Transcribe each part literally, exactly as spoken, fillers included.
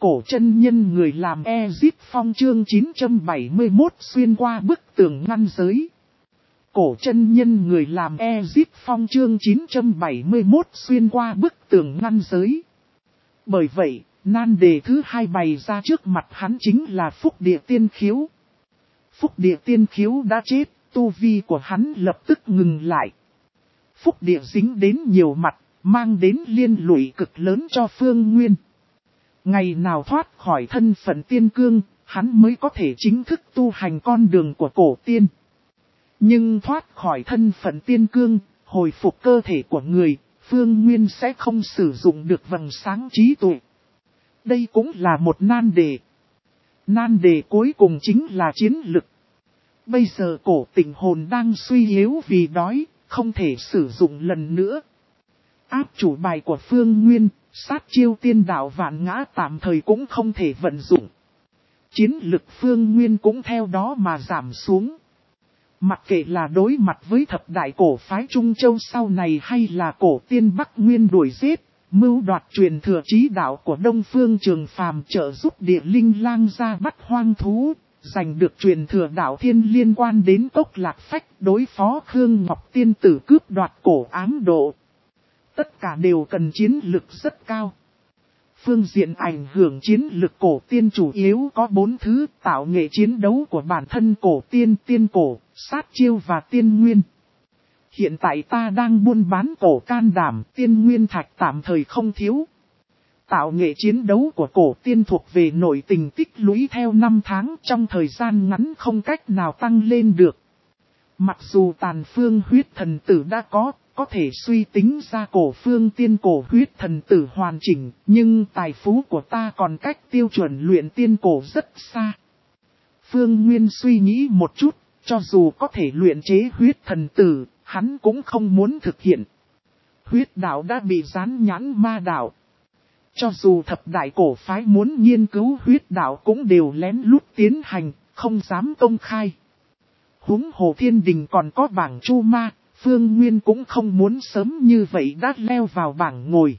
Cổ chân nhân người làm Ezip Phong chương chín trăm bảy mươi mốt xuyên qua bức tường ngăn giới. Cổ chân nhân người làm Ezip Phong chương chín trăm bảy mươi mốt xuyên qua bức tường ngăn giới. Bởi vậy, nan đề thứ hai bày ra trước mặt hắn chính là Phúc Địa Tiên Khiếu. Phúc Địa Tiên Khiếu đã chết, tu vi của hắn lập tức ngừng lại. Phúc Địa dính đến nhiều mặt, mang đến liên lụy cực lớn cho Phương Nguyên. Ngày nào thoát khỏi thân phận tiên cương, hắn mới có thể chính thức tu hành con đường của cổ tiên. Nhưng thoát khỏi thân phận tiên cương, hồi phục cơ thể của người, Phương Nguyên sẽ không sử dụng được vầng sáng trí tuệ. Đây cũng là một nan đề. Nan đề cuối cùng chính là chiến lực. Bây giờ cổ tình hồn đang suy yếu vì đói, không thể sử dụng lần nữa. Áp chủ bài của Phương Nguyên, sát chiêu tiên đạo vạn ngã tạm thời cũng không thể vận dụng. Chiến lực Phương Nguyên cũng theo đó mà giảm xuống. Mặc kệ là đối mặt với thập đại cổ phái Trung Châu sau này hay là cổ tiên Bắc Nguyên đuổi giết, mưu đoạt truyền thừa trí đạo của Đông Phương Trường Phàm trợ giúp địa linh lang ra bắt hoang thú, giành được truyền thừa đạo thiên liên quan đến Cốc Lạc Phách đối phó Khương Ngọc Tiên tử cướp đoạt cổ ám độ. Tất cả đều cần chiến lực rất cao. Phương diện ảnh hưởng chiến lực cổ tiên chủ yếu có bốn thứ: tạo nghệ chiến đấu của bản thân cổ tiên, tiên cổ, sát chiêu và tiên nguyên. Hiện tại ta đang buôn bán cổ can đảm, tiên nguyên thạch tạm thời không thiếu. Tạo nghệ chiến đấu của cổ tiên thuộc về nội tình tích lũy theo năm tháng, trong thời gian ngắn không cách nào tăng lên được. Mặc dù tàn phương huyết thần tử đã có, có thể suy tính ra cổ phương tiên cổ huyết thần tử hoàn chỉnh, nhưng tài phú của ta còn cách tiêu chuẩn luyện tiên cổ rất xa. Phương Nguyên suy nghĩ một chút, cho dù có thể luyện chế huyết thần tử, hắn cũng không muốn thực hiện. Huyết đạo đã bị dán nhãn ma đạo. Cho dù thập đại cổ phái muốn nghiên cứu huyết đạo cũng đều lén lút tiến hành, không dám công khai. Huống hồ thiên đình còn có bảng chu ma, Phương Nguyên cũng không muốn sớm như vậy đã leo vào bảng ngồi.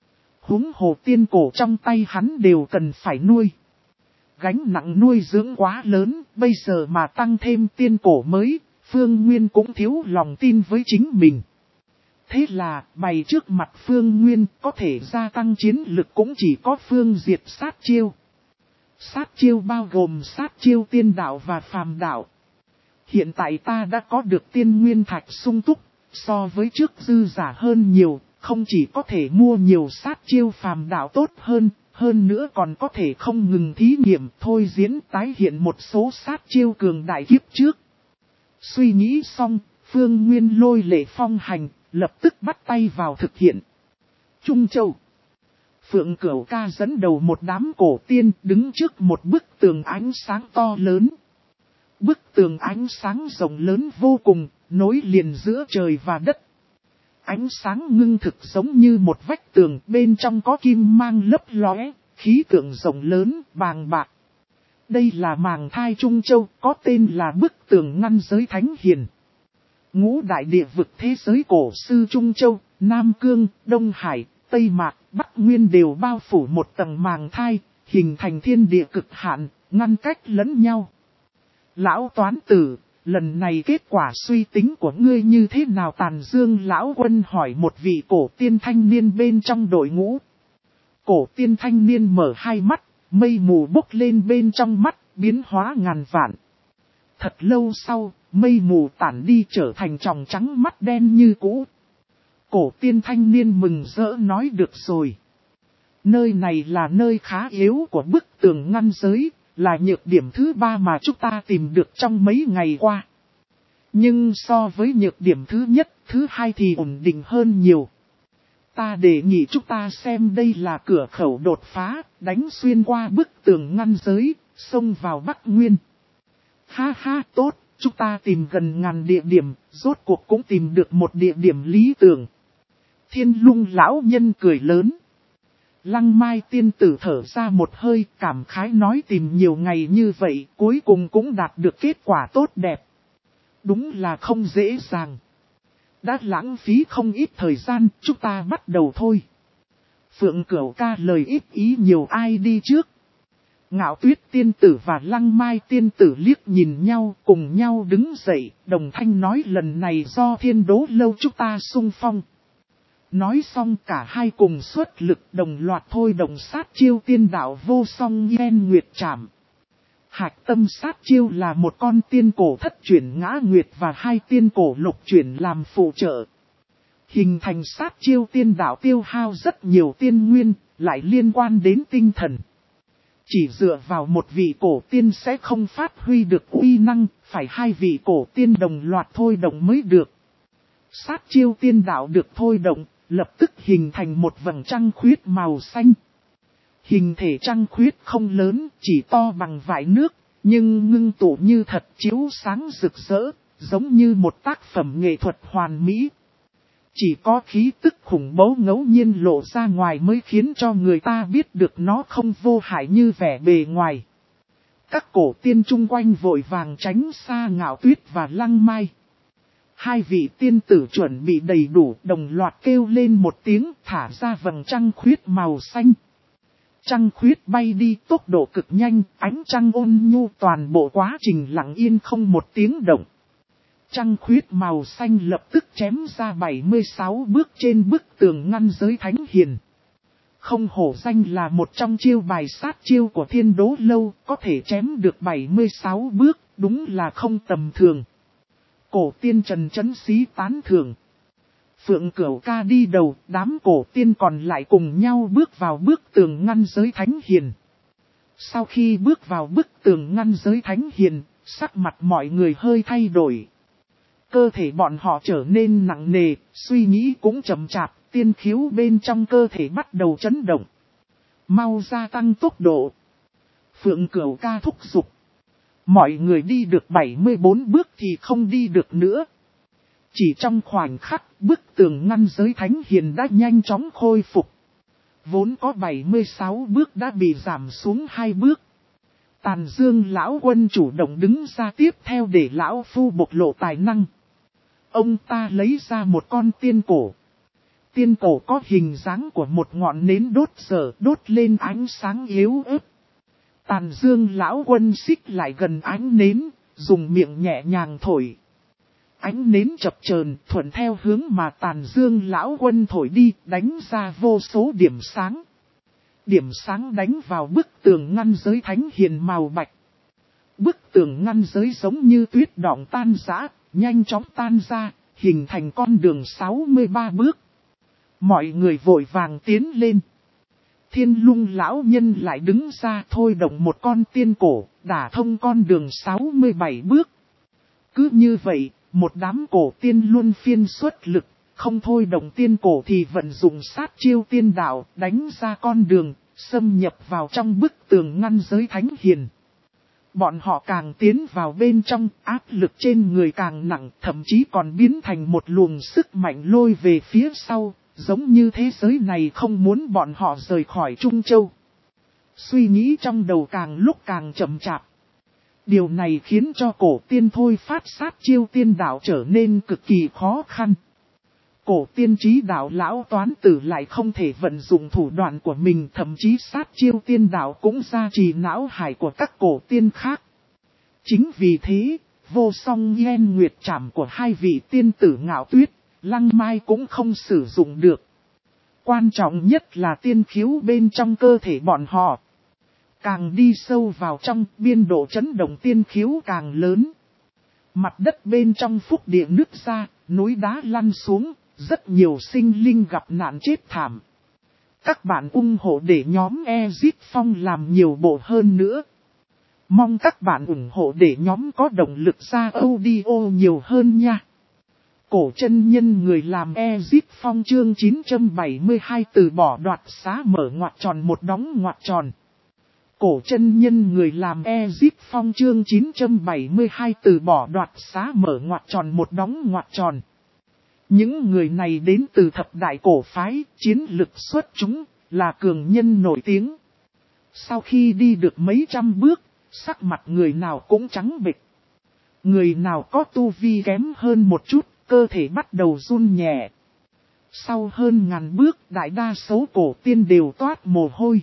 Huống hồ tiên cổ trong tay hắn đều cần phải nuôi. Gánh nặng nuôi dưỡng quá lớn, bây giờ mà tăng thêm tiên cổ mới, Phương Nguyên cũng thiếu lòng tin với chính mình. Thế là, bày trước mặt Phương Nguyên có thể gia tăng chiến lực cũng chỉ có phương diệt sát chiêu. Sát chiêu bao gồm sát chiêu tiên đạo và phàm đạo. Hiện tại ta đã có được tiên nguyên thạch sung túc, so với trước dư giả hơn nhiều, không chỉ có thể mua nhiều sát chiêu phàm đạo tốt hơn, hơn nữa còn có thể không ngừng thí nghiệm thôi diễn tái hiện một số sát chiêu cường đại kiếp trước. Suy nghĩ xong, Phương Nguyên lôi lệ phong hành, lập tức bắt tay vào thực hiện. Trung Châu. Phượng Cửu Ca dẫn đầu một đám cổ tiên đứng trước một bức tường ánh sáng to lớn. Bức tường ánh sáng rộng lớn vô cùng, nối liền giữa trời và đất. Ánh sáng ngưng thực giống như một vách tường, bên trong có kim mang lấp lóe, khí tượng rộng lớn, bàng bạc. Đây là màng thai Trung Châu, có tên là bức tường ngăn giới thánh hiền. Ngũ đại địa vực thế giới cổ sư Trung Châu, Nam Cương, Đông Hải, Tây Mạc, Bắc Nguyên đều bao phủ một tầng màng thai, hình thành thiên địa cực hạn, ngăn cách lẫn nhau. Lão toán tử, lần này kết quả suy tính của ngươi như thế nào? Tàn Dương lão quân hỏi một vị cổ tiên thanh niên bên trong đội ngũ. Cổ tiên thanh niên mở hai mắt, mây mù bốc lên bên trong mắt, biến hóa ngàn vạn. Thật lâu sau, mây mù tản đi trở thành tròng trắng mắt đen như cũ. Cổ tiên thanh niên mừng rỡ nói: được rồi. Nơi này là nơi khá yếu của bức tường ngăn giới, là nhược điểm thứ ba mà chúng ta tìm được trong mấy ngày qua. Nhưng so với nhược điểm thứ nhất, thứ hai thì ổn định hơn nhiều. Ta đề nghị chúng ta xem đây là cửa khẩu đột phá, đánh xuyên qua bức tường ngăn giới, xông vào Bắc Nguyên. Ha ha, tốt, chúng ta tìm gần ngàn địa điểm, rốt cuộc cũng tìm được một địa điểm lý tưởng. Thiên Lung lão nhân cười lớn. Lăng Mai tiên tử thở ra một hơi, cảm khái nói: tìm nhiều ngày như vậy, cuối cùng cũng đạt được kết quả tốt đẹp. Đúng là không dễ dàng. Đã lãng phí không ít thời gian, chúng ta bắt đầu thôi. Phượng Cửu ca lời ít ý nhiều ai đi trước. Ngạo Tuyết tiên tử và Lăng Mai tiên tử liếc nhìn nhau cùng nhau đứng dậy, đồng thanh nói lần này do Thiên Đố lâu chúng ta xung phong. Nói xong cả hai cùng xuất lực đồng loạt thôi động sát chiêu tiên đạo vô song Yen Nguyệt Trảm. Hạch tâm sát chiêu là một con tiên cổ thất chuyển ngã nguyệt và hai tiên cổ lục chuyển làm phụ trợ. Hình thành sát chiêu tiên đạo tiêu hao rất nhiều tiên nguyên, lại liên quan đến tinh thần. Chỉ dựa vào một vị cổ tiên sẽ không phát huy được uy năng, phải hai vị cổ tiên đồng loạt thôi động mới được. Sát chiêu tiên đạo được thôi động, lập tức hình thành một vầng trăng khuyết màu xanh. Hình thể trăng khuyết không lớn, chỉ to bằng vải nước, nhưng ngưng tụ như thật chiếu sáng rực rỡ, giống như một tác phẩm nghệ thuật hoàn mỹ. Chỉ có khí tức khủng bố ngẫu nhiên lộ ra ngoài mới khiến cho người ta biết được nó không vô hại như vẻ bề ngoài. Các cổ tiên chung quanh vội vàng tránh xa Ngạo Tuyết và Lăng Mai. Hai vị tiên tử chuẩn bị đầy đủ đồng loạt kêu lên một tiếng thả ra vầng trăng khuyết màu xanh. Trăng khuyết bay đi tốc độ cực nhanh, ánh trăng ôn nhu toàn bộ quá trình lặng yên không một tiếng động. Trăng khuyết màu xanh lập tức chém ra bảy mươi sáu bước trên bức tường ngăn giới thánh hiền. Không hổ danh là một trong chiêu bài sát chiêu của Thiên Đố lâu, có thể chém được bảy mươi sáu bước, đúng là không tầm thường. Cổ tiên Trần Chấn Xí tán thưởng. Phượng Cửu ca đi đầu, đám cổ tiên còn lại cùng nhau bước vào bức tường ngăn giới thánh hiền. Sau khi bước vào bức tường ngăn giới thánh hiền, sắc mặt mọi người hơi thay đổi. Cơ thể bọn họ trở nên nặng nề, suy nghĩ cũng chậm chạp, tiên khiếu bên trong cơ thể bắt đầu chấn động. Mau gia tăng tốc độ. Phượng Cửu ca thúc giục. Mọi người đi được bảy mươi bốn bước thì không đi được nữa. Chỉ trong khoảnh khắc, bức tường ngăn giới thánh hiền đã nhanh chóng khôi phục. Vốn có bảy mươi sáu bước đã bị giảm xuống hai bước. Tàn Dương lão quân chủ động đứng ra tiếp theo để lão phu bộc lộ tài năng. Ông ta lấy ra một con tiên cổ. Tiên cổ có hình dáng của một ngọn nến đốt dở đốt lên ánh sáng yếu ớt. Tàn Dương lão quân xích lại gần ánh nến, dùng miệng nhẹ nhàng thổi. Ánh nến chập chờn thuận theo hướng mà Tàn Dương lão quân thổi đi, đánh ra vô số điểm sáng. Điểm sáng đánh vào bức tường ngăn giới thánh hiền màu bạch. Bức tường ngăn giới giống như tuyết đọng tan rã, nhanh chóng tan ra, hình thành con đường sáu mươi ba bước. Mọi người vội vàng tiến lên. Thiên Lung lão nhân lại đứng ra thôi động một con tiên cổ, đả thông con đường sáu mươi bảy bước. Cứ như vậy, một đám cổ tiên luân phiên xuất lực, không thôi động tiên cổ thì vận dụng sát chiêu tiên đạo, đánh ra con đường, xâm nhập vào trong bức tường ngăn giới thánh hiền. Bọn họ càng tiến vào bên trong, áp lực trên người càng nặng, thậm chí còn biến thành một luồng sức mạnh lôi về phía sau, giống như thế giới này không muốn bọn họ rời khỏi Trung Châu. Suy nghĩ trong đầu càng lúc càng chậm chạp. Điều này khiến cho cổ tiên thôi phát sát chiêu tiên đạo trở nên cực kỳ khó khăn. Cổ tiên trí đạo lão toán tử lại không thể vận dụng thủ đoạn của mình, thậm chí sát chiêu tiên đạo cũng gia trì não hải của các cổ tiên khác. Chính vì thế, vô song Yen Nguyệt Trảm của hai vị tiên tử Ngạo Tuyết, Lăng Mai cũng không sử dụng được. Quan trọng nhất là tiên khiếu bên trong cơ thể bọn họ. Càng đi sâu vào trong, biên độ chấn động tiên khiếu càng lớn. Mặt đất bên trong phúc địa nứt ra, núi đá lăn xuống, rất nhiều sinh linh gặp nạn chết thảm. Các bạn ủng hộ để nhóm Exit Phong làm nhiều bộ hơn nữa. Mong các bạn ủng hộ để nhóm có động lực ra audio nhiều hơn nha. Cổ chân nhân người làm Exit Phong chương chín trăm bảy mươi hai từ bỏ đoạt xá mở ngoặc tròn một đóng ngoặc tròn. Cổ chân nhân người làm Exit Phong chương chín trăm bảy mươi hai từ bỏ đoạt xá mở ngoặc tròn một đóng ngoặc tròn. Những người này đến từ thập đại cổ phái, chiến lực xuất chúng, là cường nhân nổi tiếng. Sau khi đi được mấy trăm bước, sắc mặt người nào cũng trắng bệch. Người nào có tu vi kém hơn một chút, cơ thể bắt đầu run nhẹ. Sau hơn ngàn bước, đại đa số cổ tiên đều toát mồ hôi.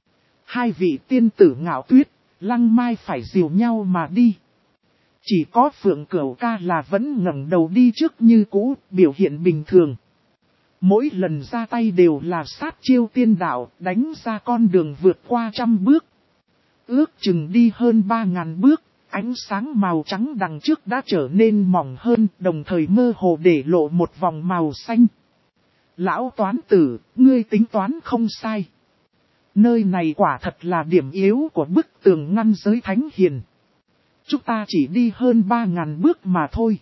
Hai vị tiên tử Ngạo Tuyết, Lăng Mai phải dìu nhau mà đi. Chỉ có Phượng Cửu Ca là vẫn ngẩng đầu đi trước như cũ, biểu hiện bình thường. Mỗi lần ra tay đều là sát chiêu tiên đạo, đánh ra con đường vượt qua trăm bước. Ước chừng đi hơn ba ngàn bước, ánh sáng màu trắng đằng trước đã trở nên mỏng hơn, đồng thời mơ hồ để lộ một vòng màu xanh. Lão toán tử, ngươi tính toán không sai. Nơi này quả thật là điểm yếu của bức tường ngăn giới thánh hiền. Chúng ta chỉ đi hơn ba ngàn bước mà thôi.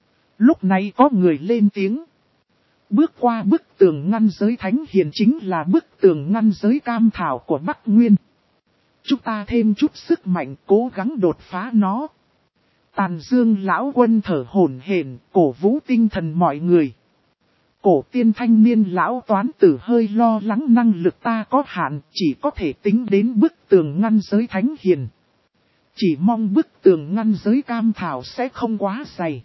Lúc này có người lên tiếng. Bước qua bức tường ngăn giới thánh hiền chính là bức tường ngăn giới cam thảo của Bắc Nguyên. Chúng ta thêm chút sức mạnh cố gắng đột phá nó. Tàn Dương lão quân thở hổn hển, cổ vũ tinh thần mọi người. Cổ tiên thanh niên lão toán tử hơi lo lắng năng lực ta có hạn, chỉ có thể tính đến bức tường ngăn giới thánh hiền. Chỉ mong bức tường ngăn giới cam thảo sẽ không quá dày.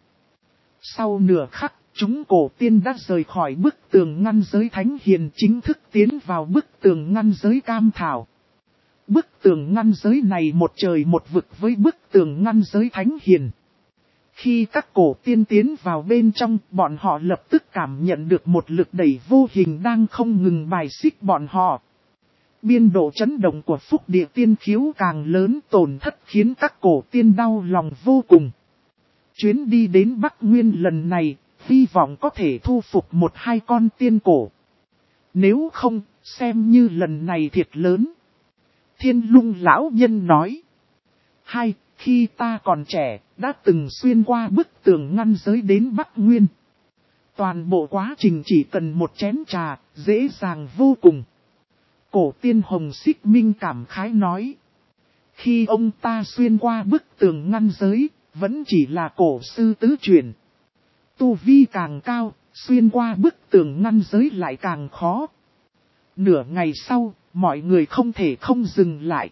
Sau nửa khắc, chúng cổ tiên đã rời khỏi bức tường ngăn giới thánh hiền, chính thức tiến vào bức tường ngăn giới cam thảo. Bức tường ngăn giới này một trời một vực với bức tường ngăn giới thánh hiền. Khi các cổ tiên tiến vào bên trong, bọn họ lập tức cảm nhận được một lực đẩy vô hình đang không ngừng bài xích bọn họ. Biên độ chấn động của phúc địa tiên khiếu càng lớn, tổn thất khiến các cổ tiên đau lòng vô cùng. Chuyến đi đến Bắc Nguyên lần này, hy vọng có thể thu phục một hai con tiên cổ. Nếu không, xem như lần này thiệt lớn. Thiên Lung lão nhân nói. Hai, khi ta còn trẻ, đã từng xuyên qua bức tường ngăn giới đến Bắc Nguyên. Toàn bộ quá trình chỉ cần một chén trà, dễ dàng vô cùng. Cổ tiên Hồng Xích Minh cảm khái nói. Khi ông ta xuyên qua bức tường ngăn giới, vẫn chỉ là cổ sư tứ truyền. Tu vi càng cao, xuyên qua bức tường ngăn giới lại càng khó. Nửa ngày sau, mọi người không thể không dừng lại.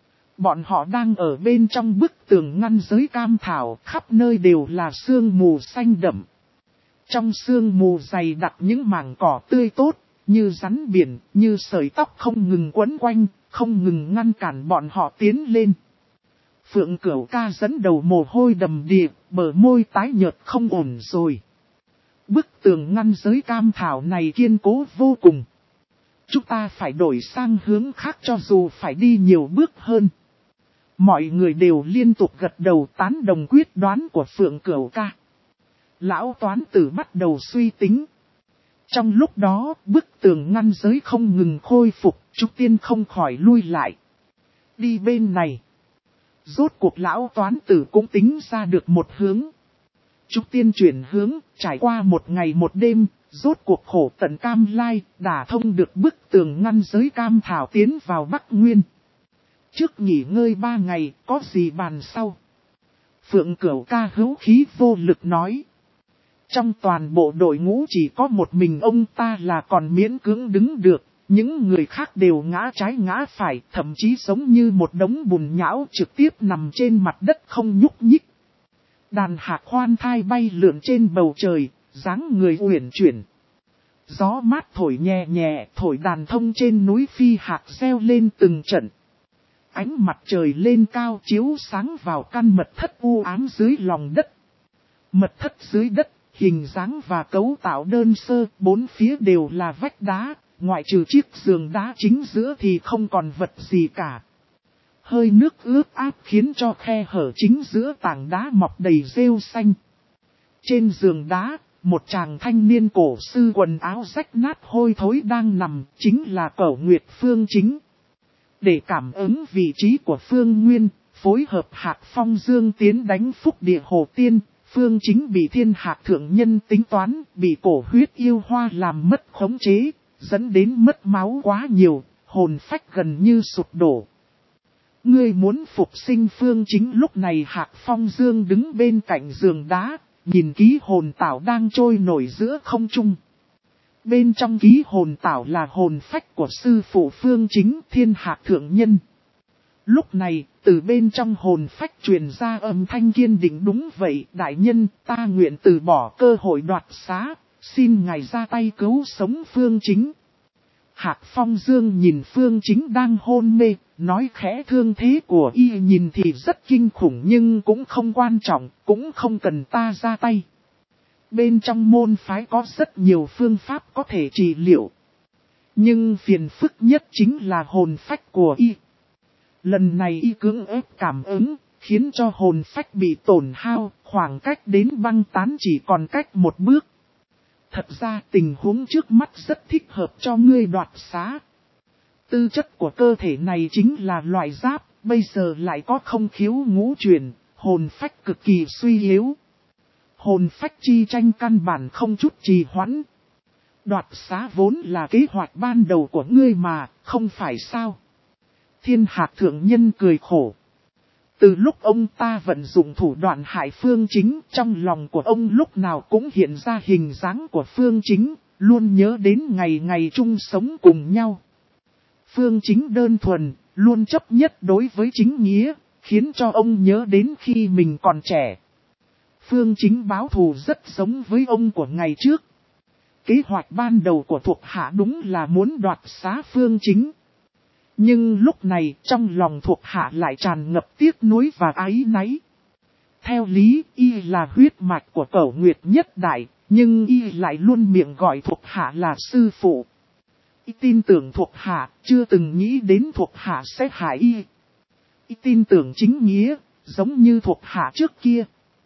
Bọn họ đang ở bên trong bức tường ngăn giới cam thảo, khắp nơi đều là sương mù xanh đậm. Trong sương mù dày đặc những mảng cỏ tươi tốt, như rắn biển, như sợi tóc không ngừng quấn quanh, không ngừng ngăn cản bọn họ tiến lên. Phượng Cửu Ca dẫn đầu mồ hôi đầm đìa, bờ môi tái nhợt không ổn rồi. Bức tường ngăn giới cam thảo này kiên cố vô cùng. Chúng ta phải đổi sang hướng khác cho dù phải đi nhiều bước hơn. Mọi người đều liên tục gật đầu tán đồng quyết đoán của Phượng Cửu Ca. Lão toán tử bắt đầu suy tính. Trong lúc đó, bức tường ngăn giới không ngừng khôi phục, Trúc Tiên không khỏi lui lại. Đi bên này. Rốt cuộc lão toán tử cũng tính ra được một hướng. Trúc Tiên chuyển hướng, trải qua một ngày một đêm, rốt cuộc khổ tận Cam Lai, đả thông được bức tường ngăn giới cam thảo tiến vào Bắc Nguyên. Trước nghỉ ngơi ba ngày, có gì bàn sau? Phượng Cửu Ca hữu khí vô lực nói. Trong toàn bộ đội ngũ chỉ có một mình ông ta là còn miễn cưỡng đứng được, những người khác đều ngã trái ngã phải, thậm chí giống như một đống bùn nhão trực tiếp nằm trên mặt đất không nhúc nhích. Đàn hạc khoan thai bay lượn trên bầu trời, dáng người uyển chuyển. Gió mát thổi nhẹ nhẹ, thổi đàn thông trên núi phi hạc reo lên từng trận. Ánh mặt trời lên cao chiếu sáng vào căn mật thất u ám dưới lòng đất. Mật thất dưới đất, hình dáng và cấu tạo đơn sơ, bốn phía đều là vách đá, ngoại trừ chiếc giường đá chính giữa thì không còn vật gì cả. Hơi nước ướt áp khiến cho khe hở chính giữa tảng đá mọc đầy rêu xanh. Trên giường đá, một chàng thanh niên cổ sư quần áo rách nát hôi thối đang nằm, chính là Cẩu Nguyệt Phương Chính. Để cảm ứng vị trí của Phương Nguyên, phối hợp Hạc Phong Dương tiến đánh Phúc Địa Hồ Tiên, Phương Chính bị Thiên Hạc Thượng Nhân tính toán, bị cổ huyết yêu hoa làm mất khống chế, dẫn đến mất máu quá nhiều, hồn phách gần như sụp đổ. Ngươi muốn phục sinh Phương Chính. Lúc này Hạc Phong Dương đứng bên cạnh giường đá, nhìn ký hồn tảo đang trôi nổi giữa không trung. Bên trong ký hồn tảo là hồn phách của sư phụ Phương Chính, Thiên Hạc Thượng Nhân. Lúc này, từ bên trong hồn phách truyền ra âm thanh kiên định. Đúng vậy, đại nhân, ta nguyện từ bỏ cơ hội đoạt xá, Xin ngài ra tay cứu sống Phương Chính. Hạc Phong Dương nhìn Phương Chính đang hôn mê, nói khẽ thương thế của y nhìn thì rất kinh khủng nhưng cũng không quan trọng, cũng không cần ta ra tay. Bên trong môn phái có rất nhiều phương pháp có thể trị liệu. Nhưng phiền phức nhất chính là hồn phách của y. Lần này y cưỡng ép cảm ứng, khiến cho hồn phách bị tổn hao, khoảng cách đến băng tán chỉ còn cách một bước. Thật ra tình huống trước mắt rất thích hợp cho ngươi đoạt xá. Tư chất của cơ thể này chính là loại giáp, bây giờ lại có không khiếu ngũ truyền, hồn phách cực kỳ suy yếu. Hồn phách chi tranh căn bản không chút trì hoãn. Đoạt xá vốn là kế hoạch ban đầu của ngươi mà, không phải sao? Thiên Hạc thượng nhân cười khổ. Từ lúc ông ta vận dụng thủ đoạn hại Phương Chính, trong lòng của ông lúc nào cũng hiện ra hình dáng của Phương Chính, luôn nhớ đến ngày ngày chung sống cùng nhau. Phương Chính đơn thuần, luôn chấp nhất đối với chính nghĩa, khiến cho ông nhớ đến khi mình còn trẻ. Phương Chính báo thù rất giống với ông của ngày trước. Kế hoạch ban đầu của thuộc hạ đúng là muốn đoạt xá Phương Chính. Nhưng lúc này trong lòng thuộc hạ lại tràn ngập tiếc nuối và áy náy. Theo lý y là huyết mạch của Cẩu Nguyệt nhất đại, nhưng y lại luôn miệng gọi thuộc hạ là sư phụ. Y tin tưởng thuộc hạ, chưa từng nghĩ đến thuộc hạ sẽ hại y. Y tin tưởng chính nghĩa, giống như thuộc hạ trước kia.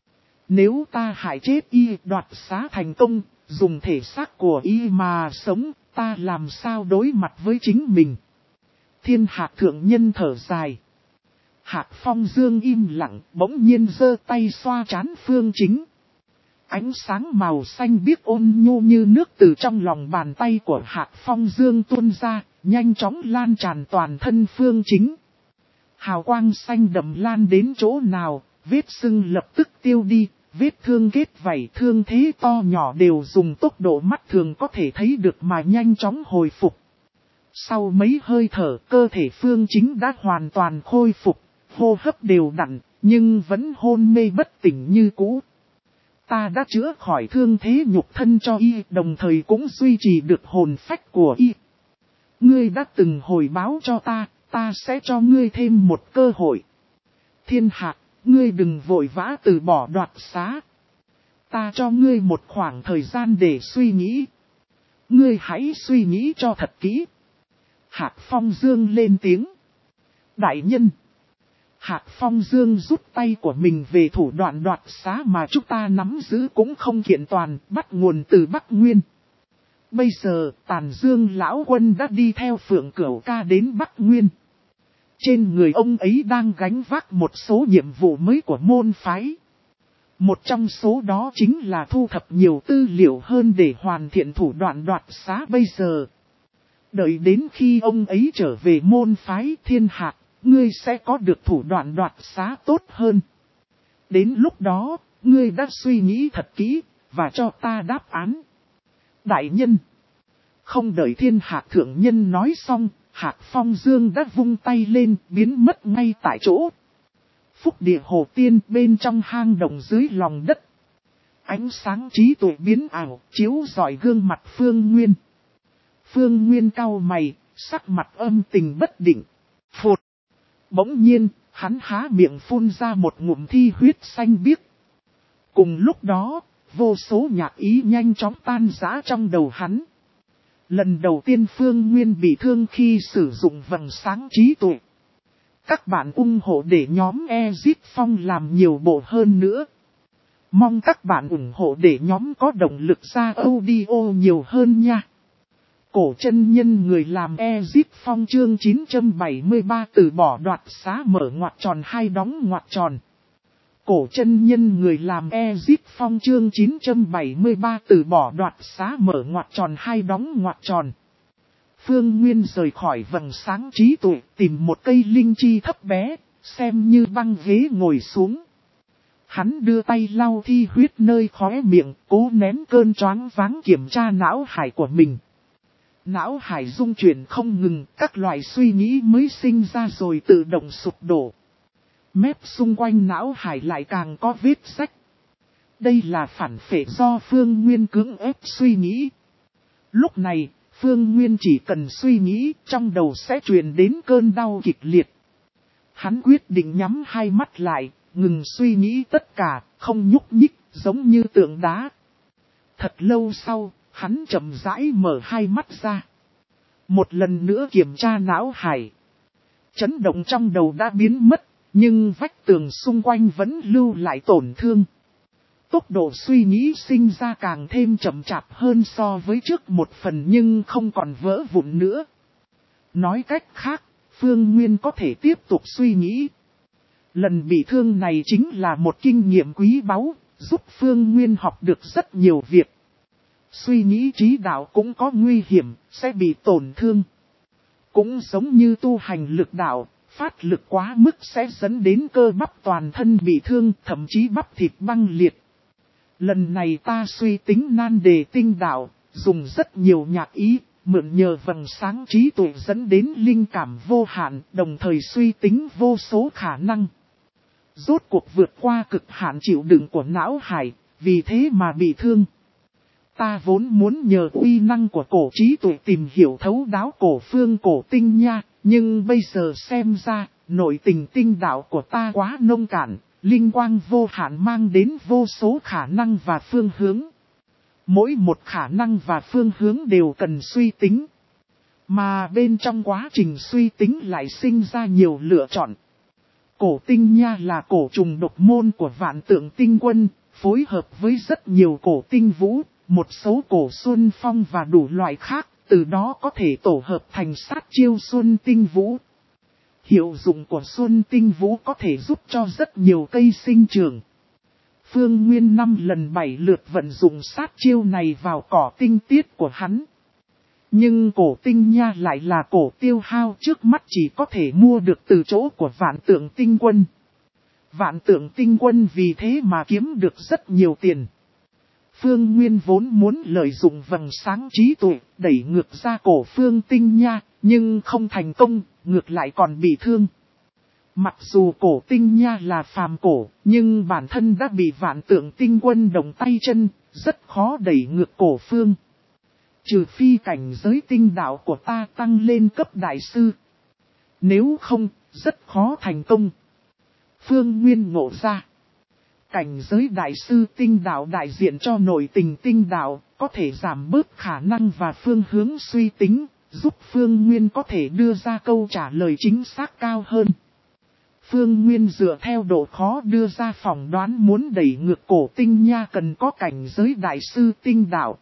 Nếu ta hại chết y đoạt xá thành công, dùng thể xác của y mà sống, ta làm sao đối mặt với chính mình. Thiên Hạc thượng nhân thở dài. Hạc Phong Dương im lặng, bỗng nhiên giơ tay xoa trán Phương Chính. Ánh sáng màu xanh biếc ôn nhu như nước từ trong lòng bàn tay của Hạc Phong Dương tuôn ra, nhanh chóng lan tràn toàn thân Phương Chính. Hào quang xanh đậm lan đến chỗ nào, vết sưng lập tức tiêu đi, vết thương kết vảy thương thế to nhỏ đều dùng tốc độ mắt thường có thể thấy được mà nhanh chóng hồi phục. Sau mấy hơi thở, cơ thể Phương Chính đã hoàn toàn khôi phục, hô hấp đều đặn, nhưng vẫn hôn mê bất tỉnh như cũ. Ta đã chữa khỏi thương thế nhục thân cho y, đồng thời cũng duy trì được hồn phách của y. Ngươi đã từng hồi báo cho ta, ta sẽ cho ngươi thêm một cơ hội. Thiên Hạc, ngươi đừng vội vã từ bỏ đoạt xá. Ta cho ngươi một khoảng thời gian để suy nghĩ. Ngươi hãy suy nghĩ cho thật kỹ. Hạc Phong Dương lên tiếng. Đại nhân. Hạc Phong Dương rút tay của mình về thủ đoạn đoạt xá mà chúng ta nắm giữ cũng không kiện toàn, bắt nguồn từ Bắc Nguyên. Bây giờ, Tàn Dương lão quân đã đi theo Phượng Cửu Ca đến Bắc Nguyên. Trên người ông ấy đang gánh vác một số nhiệm vụ mới của môn phái. Một trong số đó chính là thu thập nhiều tư liệu hơn để hoàn thiện thủ đoạn đoạt xá bây giờ. Đợi đến khi ông ấy trở về môn phái Thiên Hạc, ngươi sẽ có được thủ đoạn đoạt xá tốt hơn. Đến lúc đó, ngươi đã suy nghĩ thật kỹ, và cho ta đáp án. Đại nhân. Không đợi Thiên Hạc thượng nhân nói xong, Hạc Phong Dương đã vung tay lên, biến mất ngay tại chỗ. Phúc địa hồ tiên bên trong hang động dưới lòng đất. Ánh sáng trí tuệ biến ảo, chiếu rọi gương mặt Phương Nguyên. Phương Nguyên cau mày, sắc mặt âm tình bất định. Phụt. Bỗng nhiên, hắn há miệng phun ra một ngụm thi huyết xanh biếc. Cùng lúc đó, vô số nhạc ý nhanh chóng tan rã trong đầu hắn. Lần đầu tiên Phương Nguyên bị thương khi sử dụng vầng sáng trí tuệ. Các bạn ủng hộ để nhóm Exit Phong làm nhiều bộ hơn nữa. Mong các bạn ủng hộ để nhóm có động lực ra audio nhiều hơn nha. Cổ chân nhân người làm Exit Phong chương chín trăm bảy mươi ba từ bỏ đoạt xá mở ngoặc tròn hai đóng ngoặc tròn. Cổ chân nhân người làm Exit Phong chương chín trăm bảy mươi ba từ bỏ đoạt xá mở ngoặc tròn hai đóng ngoặc tròn. Phương Nguyên rời khỏi vầng sáng trí tuệ tìm một cây linh chi thấp bé, xem như băng ghế ngồi xuống. Hắn đưa tay lau thi huyết nơi khóe miệng, cố nén cơn choáng váng kiểm tra não hải của mình. Não hải rung chuyển không ngừng, các loại suy nghĩ mới sinh ra rồi tự động sụp đổ. Mép xung quanh não hải lại càng có vết rách. Đây là phản phệ do Phương Nguyên cưỡng ép suy nghĩ. Lúc này, Phương Nguyên chỉ cần suy nghĩ, trong đầu sẽ truyền đến cơn đau kịch liệt. Hắn quyết định nhắm hai mắt lại, ngừng suy nghĩ tất cả, không nhúc nhích, giống như tượng đá. Thật lâu sau, hắn chậm rãi mở hai mắt ra. Một lần nữa kiểm tra não hải. Chấn động trong đầu đã biến mất, nhưng vách tường xung quanh vẫn lưu lại tổn thương. Tốc độ suy nghĩ sinh ra càng thêm chậm chạp hơn so với trước một phần nhưng không còn vỡ vụn nữa. Nói cách khác, Phương Nguyên có thể tiếp tục suy nghĩ. Lần bị thương này chính là một kinh nghiệm quý báu, giúp Phương Nguyên học được rất nhiều việc. Suy nghĩ trí đạo cũng có nguy hiểm, sẽ bị tổn thương. Cũng giống như tu hành lực đạo, phát lực quá mức sẽ dẫn đến cơ bắp toàn thân bị thương, thậm chí bắp thịt băng liệt. Lần này ta suy tính nan đề tinh đạo, dùng rất nhiều nhạc ý, mượn nhờ vầng sáng trí tuệ dẫn đến linh cảm vô hạn, đồng thời suy tính vô số khả năng. Rốt cuộc vượt qua cực hạn chịu đựng của não hải, vì thế mà bị thương. Ta vốn muốn nhờ uy năng của cổ trí tuệ tìm hiểu thấu đáo cổ phương cổ tinh nha, nhưng bây giờ xem ra, nội tình tinh đạo của ta quá nông cạn, linh quang vô hạn mang đến vô số khả năng và phương hướng. Mỗi một khả năng và phương hướng đều cần suy tính. Mà bên trong quá trình suy tính lại sinh ra nhiều lựa chọn. Cổ tinh nha là cổ trùng độc môn của vạn tượng tinh quân, phối hợp với rất nhiều cổ tinh vũ, một số cổ xuân phong và đủ loại khác, từ đó có thể tổ hợp thành sát chiêu xuân tinh vũ. Hiệu dụng của xuân tinh vũ có thể giúp cho rất nhiều cây sinh trưởng. Phương Nguyên năm lần bảy lượt vận dụng sát chiêu này vào cỏ tinh tiết của hắn. Nhưng cổ tinh nha lại là cổ tiêu hao trước mắt chỉ có thể mua được từ chỗ của vạn tượng tinh quân. Vạn tượng tinh quân vì thế mà kiếm được rất nhiều tiền. Phương Nguyên vốn muốn lợi dụng vầng sáng trí tuệ đẩy ngược ra cổ phương tinh nha, nhưng không thành công, ngược lại còn bị thương. Mặc dù cổ tinh nha là phàm cổ, nhưng bản thân đã bị vạn tượng tinh quân động tay chân, rất khó đẩy ngược cổ phương. Trừ phi cảnh giới tinh đạo của ta tăng lên cấp đại sư. Nếu không, rất khó thành công. Phương Nguyên ngộ ra. Cảnh giới đại sư tinh đạo đại diện cho nội tình tinh đạo, có thể giảm bớt khả năng và phương hướng suy tính, giúp Phương Nguyên có thể đưa ra câu trả lời chính xác cao hơn. Phương Nguyên dựa theo độ khó đưa ra phỏng đoán muốn đẩy ngược cổ tinh nha cần có cảnh giới đại sư tinh đạo.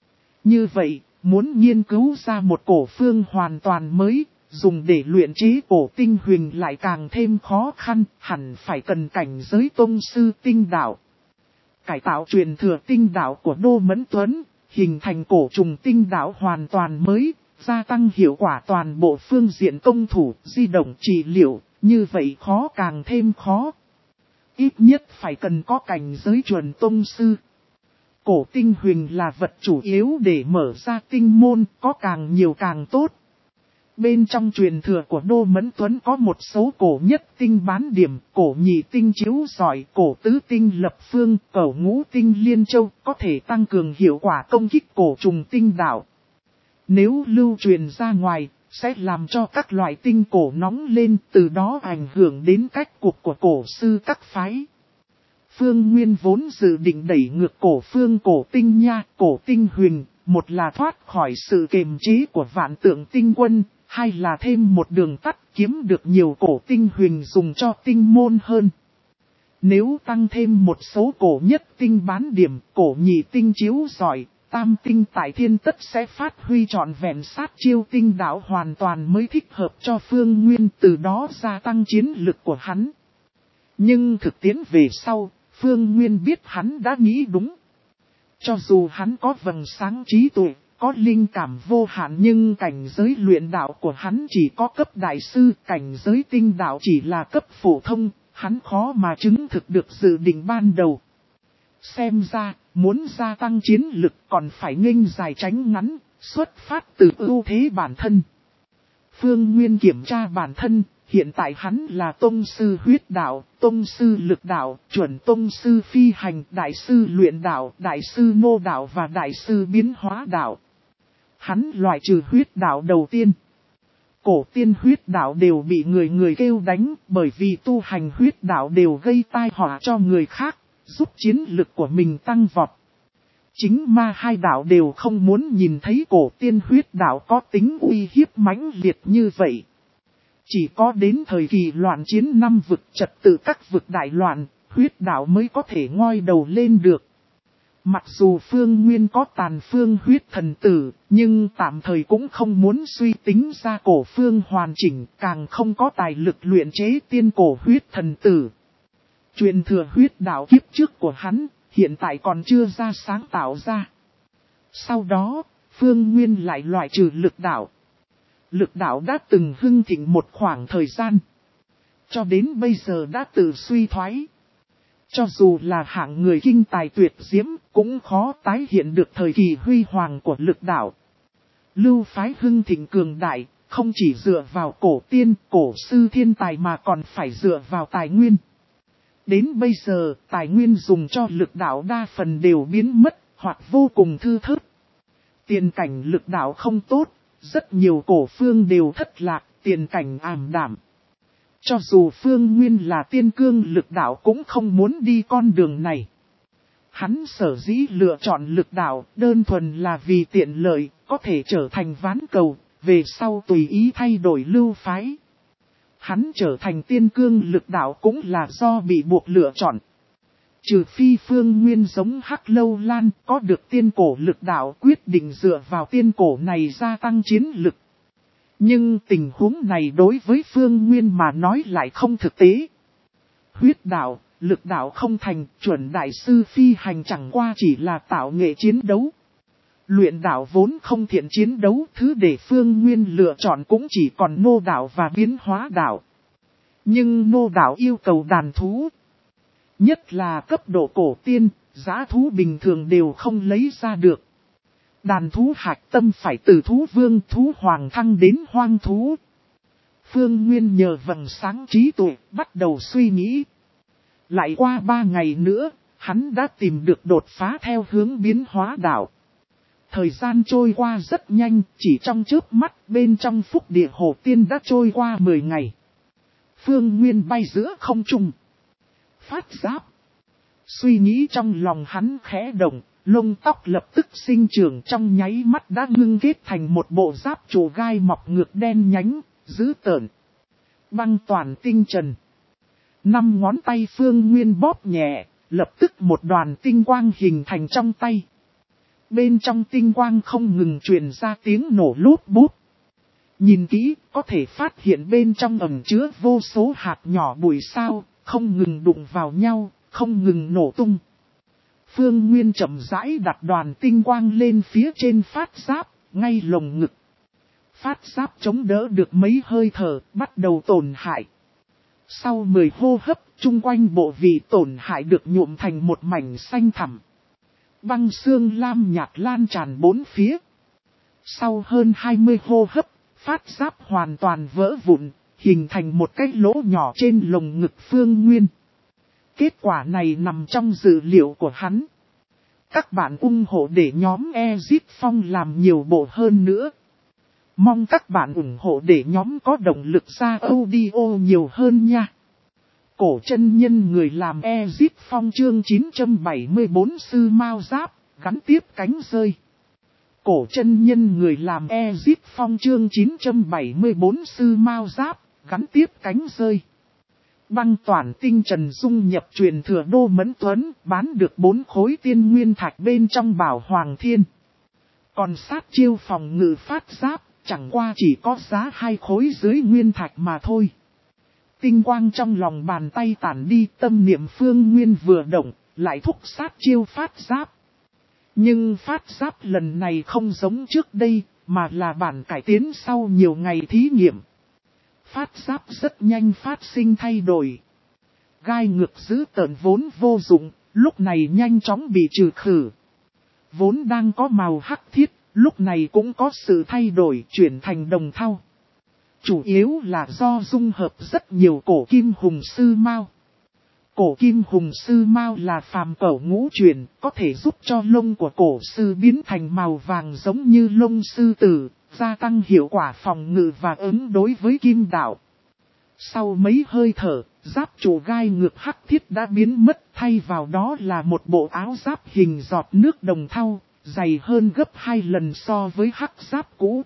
Như vậy, muốn nghiên cứu ra một cổ phương hoàn toàn mới, dùng để luyện chế cổ tinh huyền lại càng thêm khó khăn, hẳn phải cần cảnh giới tôn sư tinh đạo. Cải tạo truyền thừa tinh đạo của Đô Mẫn Tuấn, hình thành cổ trùng tinh đạo hoàn toàn mới, gia tăng hiệu quả toàn bộ phương diện công thủ, di động trị liệu, như vậy khó càng thêm khó. Ít nhất phải cần có cảnh giới chuẩn tôn sư. Cổ tinh huyền là vật chủ yếu để mở ra tinh môn, có càng nhiều càng tốt. Bên trong truyền thừa của Đô Mẫn Tuấn có một số cổ nhất tinh bán điểm, cổ nhị tinh chiếu giỏi, cổ tứ tinh lập phương, cổ ngũ tinh liên châu, có thể tăng cường hiệu quả công kích cổ trùng tinh đạo. Nếu lưu truyền ra ngoài, sẽ làm cho các loại tinh cổ nóng lên, từ đó ảnh hưởng đến cách cục của cổ sư các phái. Phương Nguyên vốn dự định đẩy ngược cổ phương cổ tinh nha, cổ tinh huyền, một là thoát khỏi sự kiềm chế của vạn tượng tinh quân, hai là thêm một đường tắt kiếm được nhiều cổ tinh huyền dùng cho tinh môn hơn. Nếu tăng thêm một số cổ nhất tinh bán điểm, cổ nhị tinh chiếu giỏi, tam tinh tại thiên tất sẽ phát huy trọn vẹn sát chiêu tinh đạo hoàn toàn mới thích hợp cho Phương Nguyên, từ đó gia tăng chiến lực của hắn. Nhưng thực tiễn về sau, Phương Nguyên biết hắn đã nghĩ đúng. Cho dù hắn có vầng sáng trí tuệ, có linh cảm vô hạn nhưng cảnh giới luyện đạo của hắn chỉ có cấp đại sư, cảnh giới tinh đạo chỉ là cấp phổ thông, hắn khó mà chứng thực được dự định ban đầu. Xem ra, muốn gia tăng chiến lực còn phải nghênh dài tránh ngắn, xuất phát từ ưu thế bản thân. Phương Nguyên kiểm tra bản thân, Hiện tại hắn là tông sư huyết đạo, tông sư lực đạo, chuẩn tông sư phi hành, đại sư luyện đạo, đại sư nô đạo và đại sư biến hóa đạo. Hắn loại trừ huyết đạo đầu tiên. Cổ tiên huyết đạo đều bị người người kêu đánh, bởi vì tu hành huyết đạo đều gây tai họa cho người khác, giúp chiến lực của mình tăng vọt. Chính ma hai đạo đều không muốn nhìn thấy cổ tiên huyết đạo có tính uy hiếp mãnh liệt như vậy. Chỉ có đến thời kỳ loạn chiến năm vực trật tự các vực đại loạn, huyết đạo mới có thể ngoi đầu lên được. Mặc dù Phương Nguyên có tàn phương huyết thần tử, nhưng tạm thời cũng không muốn suy tính ra cổ phương hoàn chỉnh, càng không có tài lực luyện chế tiên cổ huyết thần tử. Truyền thừa huyết đạo kiếp trước của hắn, hiện tại còn chưa ra sáng tạo ra. Sau đó, Phương Nguyên lại loại trừ lực đạo. Lực đạo đã từng hưng thịnh một khoảng thời gian. Cho đến bây giờ đã tự suy thoái. Cho dù là hạng người kinh tài tuyệt diễm, cũng khó tái hiện được thời kỳ huy hoàng của lực đạo. Lưu phái hưng thịnh cường đại, không chỉ dựa vào cổ tiên, cổ sư thiên tài mà còn phải dựa vào tài nguyên. Đến bây giờ, tài nguyên dùng cho lực đạo đa phần đều biến mất, hoặc vô cùng thư thớt. Tiền cảnh lực đạo không tốt, rất nhiều cổ phương đều thất lạc, tiền cảnh ảm đạm. Cho dù Phương Nguyên là tiên cương lực đạo cũng không muốn đi con đường này. Hắn sở dĩ lựa chọn lực đạo đơn thuần là vì tiện lợi, có thể trở thành ván cầu, về sau tùy ý thay đổi lưu phái. Hắn trở thành tiên cương lực đạo cũng là do bị buộc lựa chọn. Trừ phi Phương Nguyên giống Hắc Lâu Lan có được tiên cổ lực đạo quyết định dựa vào tiên cổ này gia tăng chiến lực. Nhưng tình huống này đối với Phương Nguyên mà nói lại không thực tế. Huyết đạo, lực đạo không thành, chuẩn đại sư phi hành chẳng qua chỉ là tạo nghệ chiến đấu. Luyện đạo vốn không thiện chiến đấu, thứ để Phương Nguyên lựa chọn cũng chỉ còn nô đạo và biến hóa đạo. Nhưng nô đạo yêu cầu đàn thú. Nhất là cấp độ cổ tiên, giá thú bình thường đều không lấy ra được. Đàn thú hạch tâm phải từ thú vương, thú hoàng thăng đến hoang thú. Phương Nguyên nhờ vầng sáng trí tuệ, bắt đầu suy nghĩ. Lại qua ba ngày nữa, hắn đã tìm được đột phá theo hướng biến hóa đạo. Thời gian trôi qua rất nhanh, chỉ trong chớp mắt bên trong phúc địa hồ tiên đã trôi qua mười ngày. Phương Nguyên bay giữa không trung. Phát giáp. Suy nghĩ trong lòng hắn khẽ động, lông tóc lập tức sinh trưởng trong nháy mắt đã ngưng kết thành một bộ giáp trụ gai mọc ngược đen nhánh, dữ tợn. Băng toàn tinh trần. Năm ngón tay Phương Nguyên bóp nhẹ, lập tức một đoàn tinh quang hình thành trong tay. Bên trong tinh quang không ngừng truyền ra tiếng nổ lút bút. Nhìn kỹ, có thể phát hiện bên trong ẩn chứa vô số hạt nhỏ bụi sao, không ngừng đụng vào nhau, không ngừng nổ tung. Phương Nguyên chậm rãi đặt đoàn tinh quang lên phía trên phát giáp, ngay lồng ngực. Phát giáp chống đỡ được mấy hơi thở, bắt đầu tổn hại. Sau mười hô hấp, chung quanh bộ vị tổn hại được nhuộm thành một mảnh xanh thẳm. Băng xương lam nhạt lan tràn bốn phía. Sau hơn hai mươi hô hấp, phát giáp hoàn toàn vỡ vụn, hình thành một cái lỗ nhỏ trên lồng ngực Phương Nguyên. Kết quả này nằm trong dữ liệu của hắn. Các bạn ủng hộ để nhóm Exit Phong làm nhiều bộ hơn nữa. Mong các bạn ủng hộ để nhóm có động lực ra audio nhiều hơn nha. Cổ chân nhân người làm Exit Phong chương chín trăm bảy mươi tư sư mao giáp, gắn tiếp cánh rơi. Cổ chân nhân người làm Exit Phong chương chín trăm bảy mươi tư sư mao giáp, gắn tiếp cánh rơi. Băng toàn tinh trần dung nhập truyền thừa Đô Mẫn Tuấn, bán được bốn khối tiên nguyên thạch bên trong Bảo Hoàng Thiên. Còn sát chiêu phòng ngự phát giáp, chẳng qua chỉ có giá hai khối dưới nguyên thạch mà thôi. Tinh quang trong lòng bàn tay tản đi, tâm niệm Phương Nguyên vừa động, lại thúc sát chiêu phát giáp. Nhưng phát giáp lần này không giống trước đây, mà là bản cải tiến sau nhiều ngày thí nghiệm. Phát giáp rất nhanh phát sinh thay đổi. Gai ngược dữ tợn vốn vô dụng, lúc này nhanh chóng bị trừ khử. Vốn đang có màu hắc thiết, lúc này cũng có sự thay đổi chuyển thành đồng thau. Chủ yếu là do dung hợp rất nhiều cổ kim hùng sư mao. Cổ kim hùng sư mao là phàm cẩu ngũ chuyển, có thể giúp cho lông của cổ sư biến thành màu vàng giống như lông sư tử, gia tăng hiệu quả phòng ngự và ứng đối với kim đạo. Sau mấy hơi thở, giáp trụ gai ngược hắc thiết đã biến mất, thay vào đó là một bộ áo giáp hình giọt nước đồng thau, dày hơn gấp hai lần so với hắc giáp cũ.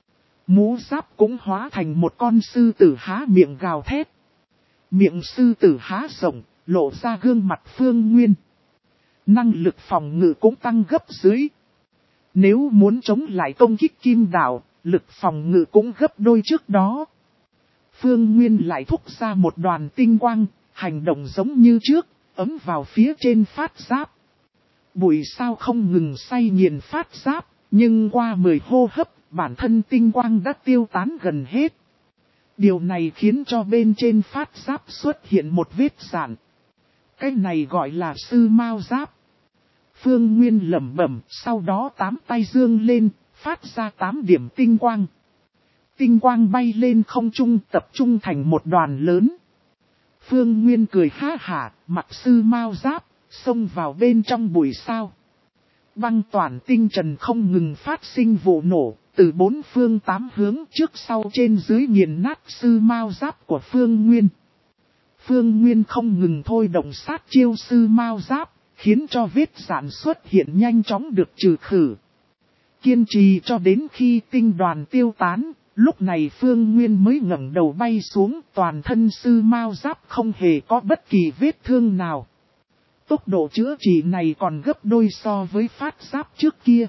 Mũ giáp cũng hóa thành một con sư tử há miệng gào thét. Miệng sư tử há rộng, lộ ra gương mặt Phương Nguyên. Năng lực phòng ngự cũng tăng gấp dưới. Nếu muốn chống lại công kích kim đạo, lực phòng ngự cũng gấp đôi trước đó. Phương Nguyên lại thúc ra một đoàn tinh quang, hành động giống như trước, ấm vào phía trên phát giáp. Bụi sao không ngừng xay nghiền phát giáp, nhưng qua mười hô hấp, bản thân tinh quang đã tiêu tán gần hết. Điều này khiến cho bên trên phát giáp xuất hiện một vết rạn. Cái này gọi là sư mao giáp. Phương Nguyên lẩm bẩm, sau đó tám tay dương lên, phát ra tám điểm tinh quang. Tinh quang bay lên không trung, tập trung thành một đoàn lớn. Phương Nguyên cười ha hả, mặc sư mao giáp, xông vào bên trong bụi sao. Băng toàn tinh trần không ngừng phát sinh vụ nổ, từ bốn phương tám hướng trước sau trên dưới nghiền nát sư mao giáp của Phương Nguyên. Phương Nguyên không ngừng thôi động sát chiêu sư mao giáp, khiến cho vết rạn xuất hiện nhanh chóng được trừ khử. Kiên trì cho đến khi tinh đoàn tiêu tán, lúc này Phương Nguyên mới ngẩng đầu bay xuống, toàn thân sư mao giáp không hề có bất kỳ vết thương nào. Tốc độ chữa trị này còn gấp đôi so với phát giáp trước kia.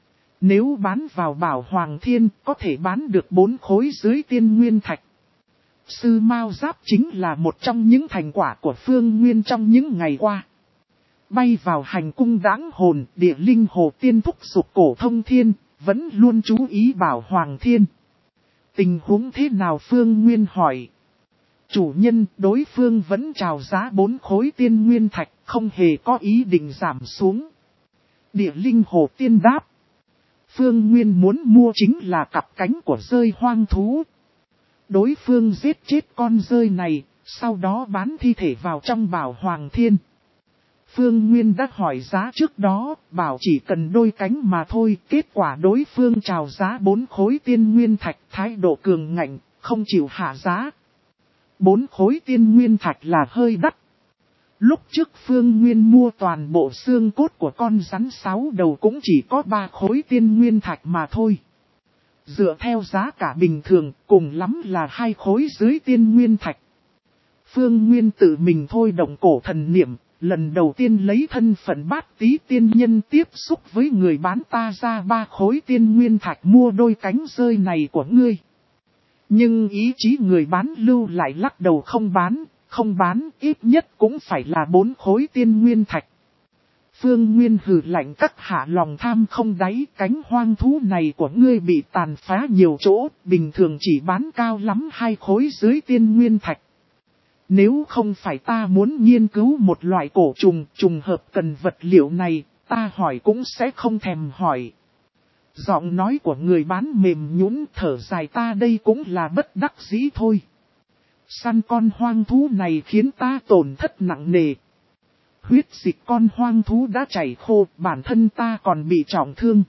Nếu bán vào Bảo Hoàng Thiên, có thể bán được bốn khối dưới tiên nguyên thạch. Sư mao giáp chính là một trong những thành quả của Phương Nguyên trong những ngày qua. Bay vào hành cung Đãng Hồn, Địa Linh Hồ Tiên thúc giục Cổ Thông Thiên, vẫn luôn chú ý Bảo Hoàng Thiên. Tình huống thế nào Phương Nguyên hỏi. Chủ nhân, đối phương vẫn chào giá bốn khối tiên nguyên thạch, không hề có ý định giảm xuống. Địa Linh Hồ Tiên đáp. Phương Nguyên muốn mua chính là cặp cánh của rơi hoang thú. Đối phương giết chết con rơi này, sau đó bán thi thể vào trong Bảo Hoàng Thiên. Phương Nguyên đã hỏi giá trước đó, bảo chỉ cần đôi cánh mà thôi, kết quả đối phương chào giá bốn khối tiên nguyên thạch, thái độ cường ngạnh, không chịu hạ giá. Bốn khối tiên nguyên thạch là hơi đắt. Lúc trước Phương Nguyên mua toàn bộ xương cốt của con rắn sáu đầu cũng chỉ có ba khối tiên nguyên thạch mà thôi. Dựa theo giá cả bình thường, cùng lắm là hai khối dưới tiên nguyên thạch. Phương Nguyên tự mình thôi động cổ thần niệm, lần đầu tiên lấy thân phận Bát Tý tiên nhân tiếp xúc với người bán ta ra ba khối tiên nguyên thạch mua đôi cánh rơi này của ngươi. Nhưng ý chí người bán lưu lại lắc đầu không bán, không bán ít nhất cũng phải là bốn khối tiên nguyên thạch. Phương Nguyên hừ lạnh các hạ lòng tham không đáy, cánh hoang thú này của ngươi bị tàn phá nhiều chỗ, bình thường chỉ bán cao lắm hai khối dưới tiên nguyên thạch. Nếu không phải ta muốn nghiên cứu một loại cổ trùng, trùng hợp cần vật liệu này, ta hỏi cũng sẽ không thèm hỏi. Giọng nói của người bán mềm nhũn, thở dài, ta đây cũng là bất đắc dĩ thôi. Săn con hoang thú này khiến ta tổn thất nặng nề. Huyết dịch con hoang thú đã chảy khô, bản thân ta còn bị trọng thương.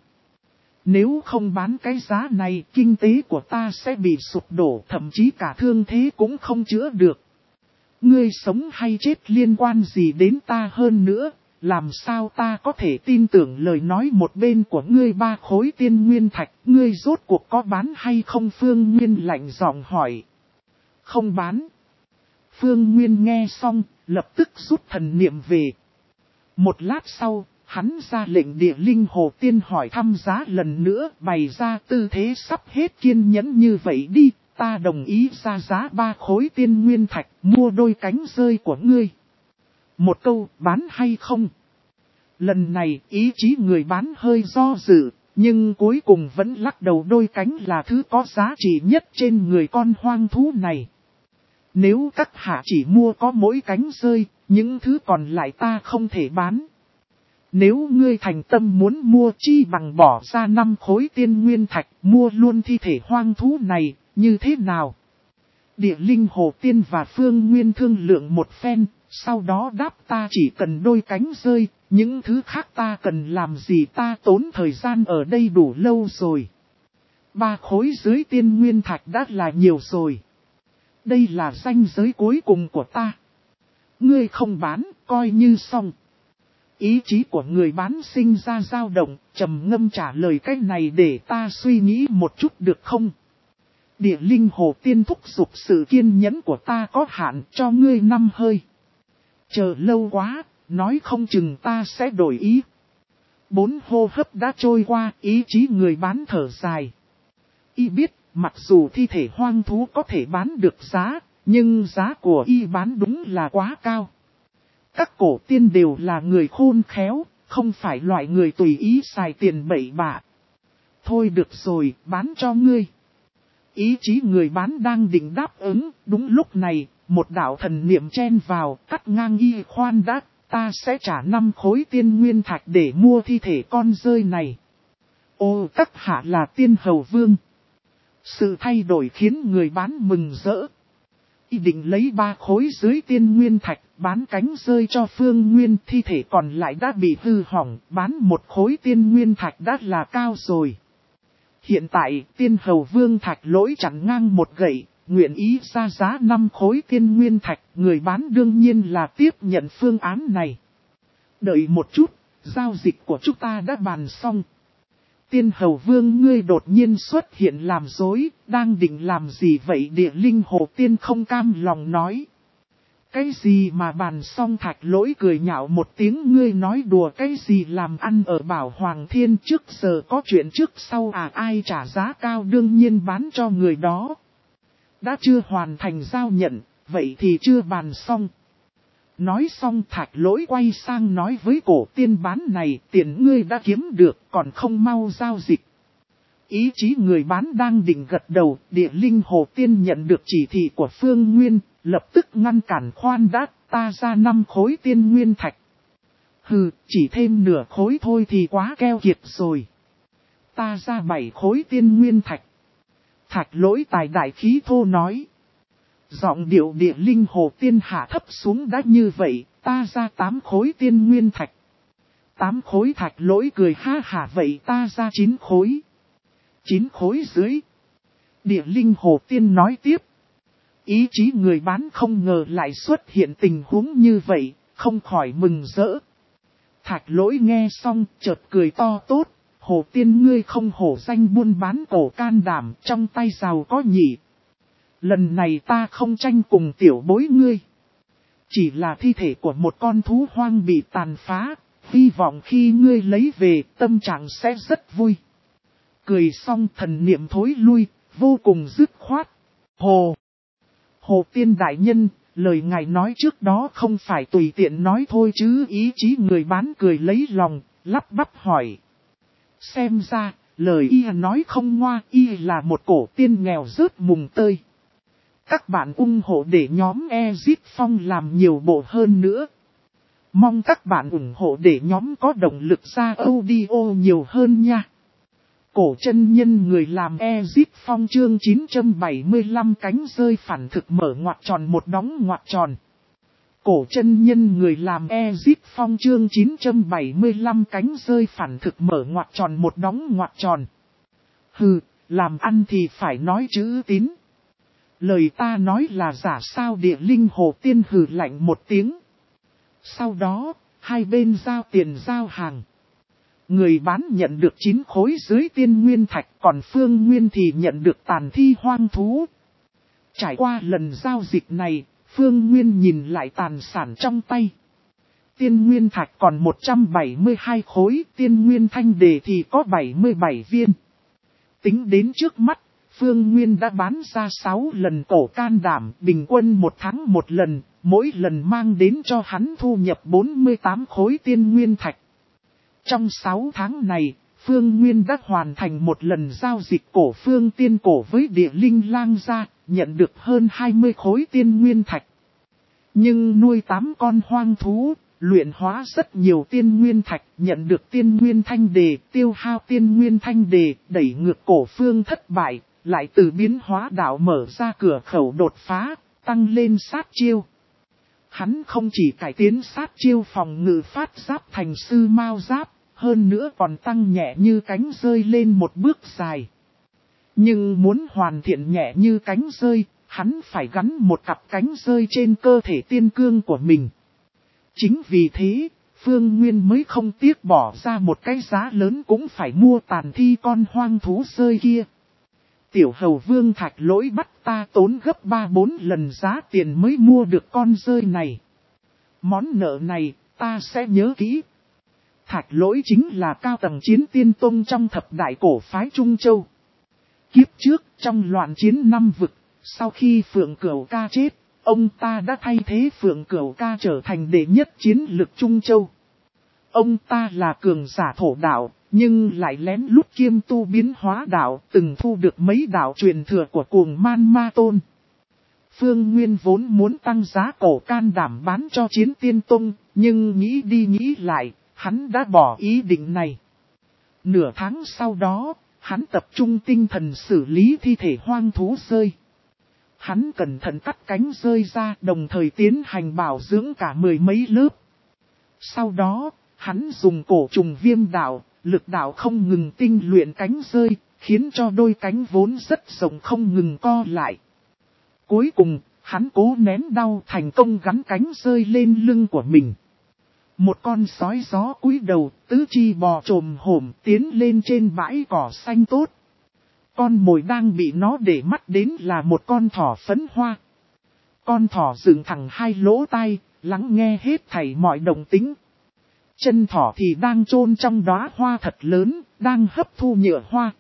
Nếu không bán cái giá này, kinh tế của ta sẽ bị sụp đổ, thậm chí cả thương thế cũng không chữa được. Ngươi sống hay chết liên quan gì đến ta hơn nữa, làm sao ta có thể tin tưởng lời nói một bên của ngươi ba khối tiên nguyên thạch, ngươi rốt cuộc có bán hay không? Phương Nguyên lạnh giọng hỏi. Không bán. Phương Nguyên nghe xong, lập tức rút thần niệm về. Một lát sau, hắn ra lệnh Địa Linh Hồ Tiên hỏi thăm giá lần nữa, bày ra tư thế sắp hết kiên nhẫn. Như vậy đi, ta đồng ý ra giá ba khối tiên nguyên thạch, mua đôi cánh rơi của ngươi. Một câu, bán hay không? Lần này, ý chí người bán hơi do dự, nhưng cuối cùng vẫn lắc đầu. Đôi cánh là thứ có giá trị nhất trên người con hoang thú này. Nếu các hạ chỉ mua có mỗi cánh rơi, những thứ còn lại ta không thể bán. Nếu ngươi thành tâm muốn mua, chi bằng bỏ ra năm khối tiên nguyên thạch, mua luôn thi thể hoang thú này, như thế nào? Địa linh hồ tiên và Phương Nguyên thương lượng một phen, sau đó đáp ta chỉ cần đôi cánh rơi, những thứ khác ta cần làm gì ta tốn thời gian ở đây đủ lâu rồi. Ba khối dưới tiên nguyên thạch đã là nhiều rồi. Đây là ranh giới cuối cùng của ta. Ngươi không bán, coi như xong. Ý chí của người bán sinh ra dao động, trầm ngâm trả lời cái này để ta suy nghĩ một chút được không? Địa linh hồ tiên thúc giục sự kiên nhẫn của ta có hạn, cho ngươi năm hơi. Chờ lâu quá, nói không chừng ta sẽ đổi ý. Bốn hô hấp đã trôi qua, ý chí người bán thở dài. Y biết, mặc dù thi thể hoang thú có thể bán được giá, nhưng giá của y bán đúng là quá cao. Các cổ tiên đều là người khôn khéo, không phải loại người tùy ý xài tiền bậy bạ. Thôi được rồi, bán cho ngươi. Ý chí người bán đang định đáp ứng, đúng lúc này, một đạo thần niệm chen vào, cắt ngang y khoan đã, ta sẽ trả năm khối tiên nguyên thạch để mua thi thể con rơi này. Ô các hạ là tiên hầu vương. Sự thay đổi khiến người bán mừng rỡ. Y định lấy ba khối dưới tiên nguyên thạch, bán cánh rơi cho Phương Nguyên, thi thể còn lại đã bị hư hỏng, bán một khối tiên nguyên thạch đã là cao rồi. Hiện tại, tiên hầu vương thạch lỗi chặn ngang một gậy, nguyện ý ra giá năm khối tiên nguyên thạch, người bán đương nhiên là tiếp nhận phương án này. Đợi một chút, giao dịch của chúng ta đã bàn xong. Tiên hầu vương ngươi đột nhiên xuất hiện làm dối, đang định làm gì vậy? Địa linh hồ tiên không cam lòng nói. Cái gì mà bàn xong? Thạch lỗi cười nhạo một tiếng, ngươi nói đùa cái gì? Làm ăn ở Bảo Hoàng Thiên trước giờ có chuyện trước sau à? Ai trả giá cao đương nhiên bán cho người đó. Đã chưa hoàn thành giao nhận, vậy thì chưa bàn xong. Nói xong thạch lỗi quay sang nói với cổ tiên bán này, tiền ngươi đã kiếm được còn không mau giao dịch. Ý chí người bán đang định gật đầu, địa linh hồ tiên nhận được chỉ thị của Phương Nguyên, lập tức ngăn cản. Khoan đã, ta ra năm khối tiên nguyên thạch. Hừ, chỉ thêm nửa khối thôi thì quá keo kiệt rồi. Ta ra bảy khối tiên nguyên thạch. Thạch lỗi tài đại khí thô nói. Giọng điệu địa linh hồ tiên hạ thấp xuống đã như vậy, ta ra tám khối tiên nguyên thạch. Tám khối thạch lỗi cười ha hả, vậy ta ra chín khối. Chín khối dưới. Địa linh hồ tiên nói tiếp. Ý chí người bán không ngờ lại xuất hiện tình huống như vậy, không khỏi mừng rỡ. Thạch lỗi nghe xong chợt cười to tốt. Hồ tiên ngươi không hổ danh buôn bán cổ can đảm, trong tay giàu có nhỉ. Lần này ta không tranh cùng tiểu bối ngươi. Chỉ là thi thể của một con thú hoang bị tàn phá, hy vọng khi ngươi lấy về tâm trạng sẽ rất vui. Cười xong thần niệm thối lui, vô cùng dứt khoát. Hồ! Hồ tiên đại nhân, lời ngài nói trước đó không phải tùy tiện nói thôi chứ? Ý chí người bán cười lấy lòng, lắp bắp hỏi. Xem ra, lời y nói không ngoa, y là một cổ tiên nghèo rớt mùng tơi. Các bạn ủng hộ để nhóm Exit Phong làm nhiều bộ hơn nữa. Mong các bạn ủng hộ để nhóm có động lực ra audio nhiều hơn nha. Cổ chân nhân người làm Exit Phong chương chín trăm bảy mươi lăm cánh rơi phản thực mở ngoặc tròn một đóng ngoặc tròn. Cổ chân nhân người làm Exit Phong chương chín trăm bảy mươi lăm cánh rơi phản thực mở ngoặc tròn một đóng ngoặc tròn. Hừ, làm ăn thì phải nói chữ tín. Lời ta nói là giả sao? Địa linh hồ tiên hừ lạnh một tiếng. Sau đó, hai bên giao tiền giao hàng. Người bán nhận được chín khối dưới tiên nguyên thạch, còn Phương Nguyên thì nhận được tàn thi hoang thú. Trải qua lần giao dịch này, Phương Nguyên nhìn lại tàn sản trong tay. Tiên nguyên thạch còn một trăm bảy mươi hai khối, tiên nguyên thanh đề thì có bảy mươi bảy viên. Tính đến trước mắt, Phương Nguyên đã bán ra sáu lần cổ can đảm, bình quân một tháng một lần, mỗi lần mang đến cho hắn thu nhập bốn mươi tám khối tiên nguyên thạch. Trong sáu tháng này, Phương Nguyên đã hoàn thành một lần giao dịch cổ phương tiên cổ với địa linh lang gia, nhận được hơn hai mươi khối tiên nguyên thạch. Nhưng nuôi tám con hoang thú, luyện hóa rất nhiều tiên nguyên thạch, nhận được tiên nguyên thanh đề, tiêu hao tiên nguyên thanh đề, đẩy ngược cổ phương thất bại, lại từ biến hóa đạo mở ra cửa khẩu đột phá, tăng lên sát chiêu. Hắn không chỉ cải tiến sát chiêu phòng ngự phát giáp thành sư mao giáp, hơn nữa còn tăng nhẹ như cánh rơi lên một bước dài. Nhưng muốn hoàn thiện nhẹ như cánh rơi, hắn phải gắn một cặp cánh rơi trên cơ thể tiên cương của mình. Chính vì thế, Phương Nguyên mới không tiếc bỏ ra một cái giá lớn cũng phải mua tàn thi con hoang thú rơi kia. Tiểu hầu vương Thạch Lỗi bắt ta tốn gấp ba bốn lần giá tiền mới mua được con rơi này. Món nợ này, ta sẽ nhớ kỹ. Thạch Lỗi chính là cao tầng chiến tiên tông trong thập đại cổ phái Trung Châu. Kiếp trước, trong loạn chiến năm vực, sau khi Phượng Cửu Ca chết, ông ta đã thay thế Phượng Cửu Ca trở thành đệ nhất chiến lực Trung Châu. Ông ta là cường giả thổ đạo, nhưng lại lén lút kiêm tu biến hóa đạo, từng thu được mấy đạo truyền thừa của cuồng man ma tôn. Phương Nguyên vốn muốn tăng giá cổ can đảm bán cho chiến tiên tông, nhưng nghĩ đi nghĩ lại, hắn đã bỏ ý định này. Nửa tháng sau đó, hắn tập trung tinh thần xử lý thi thể hoang thú rơi. Hắn cẩn thận cắt cánh rơi ra, đồng thời tiến hành bảo dưỡng cả mười mấy lớp. Sau đó, hắn dùng cổ trùng viêm đạo, lực đạo không ngừng tinh luyện cánh rơi, khiến cho đôi cánh vốn rất rộng không ngừng co lại. Cuối cùng, hắn cố nén đau thành công gắn cánh rơi lên lưng của mình. Một con sói gió cúi đầu, tứ chi bò trồm hổm tiến lên trên bãi cỏ xanh tốt. Con mồi đang bị nó để mắt đến là một con thỏ phấn hoa. Con thỏ dựng thẳng hai lỗ tai, lắng nghe hết thảy mọi động tĩnh. Chân thỏ thì đang chôn trong đóa hoa thật lớn, đang hấp thu nhựa hoa.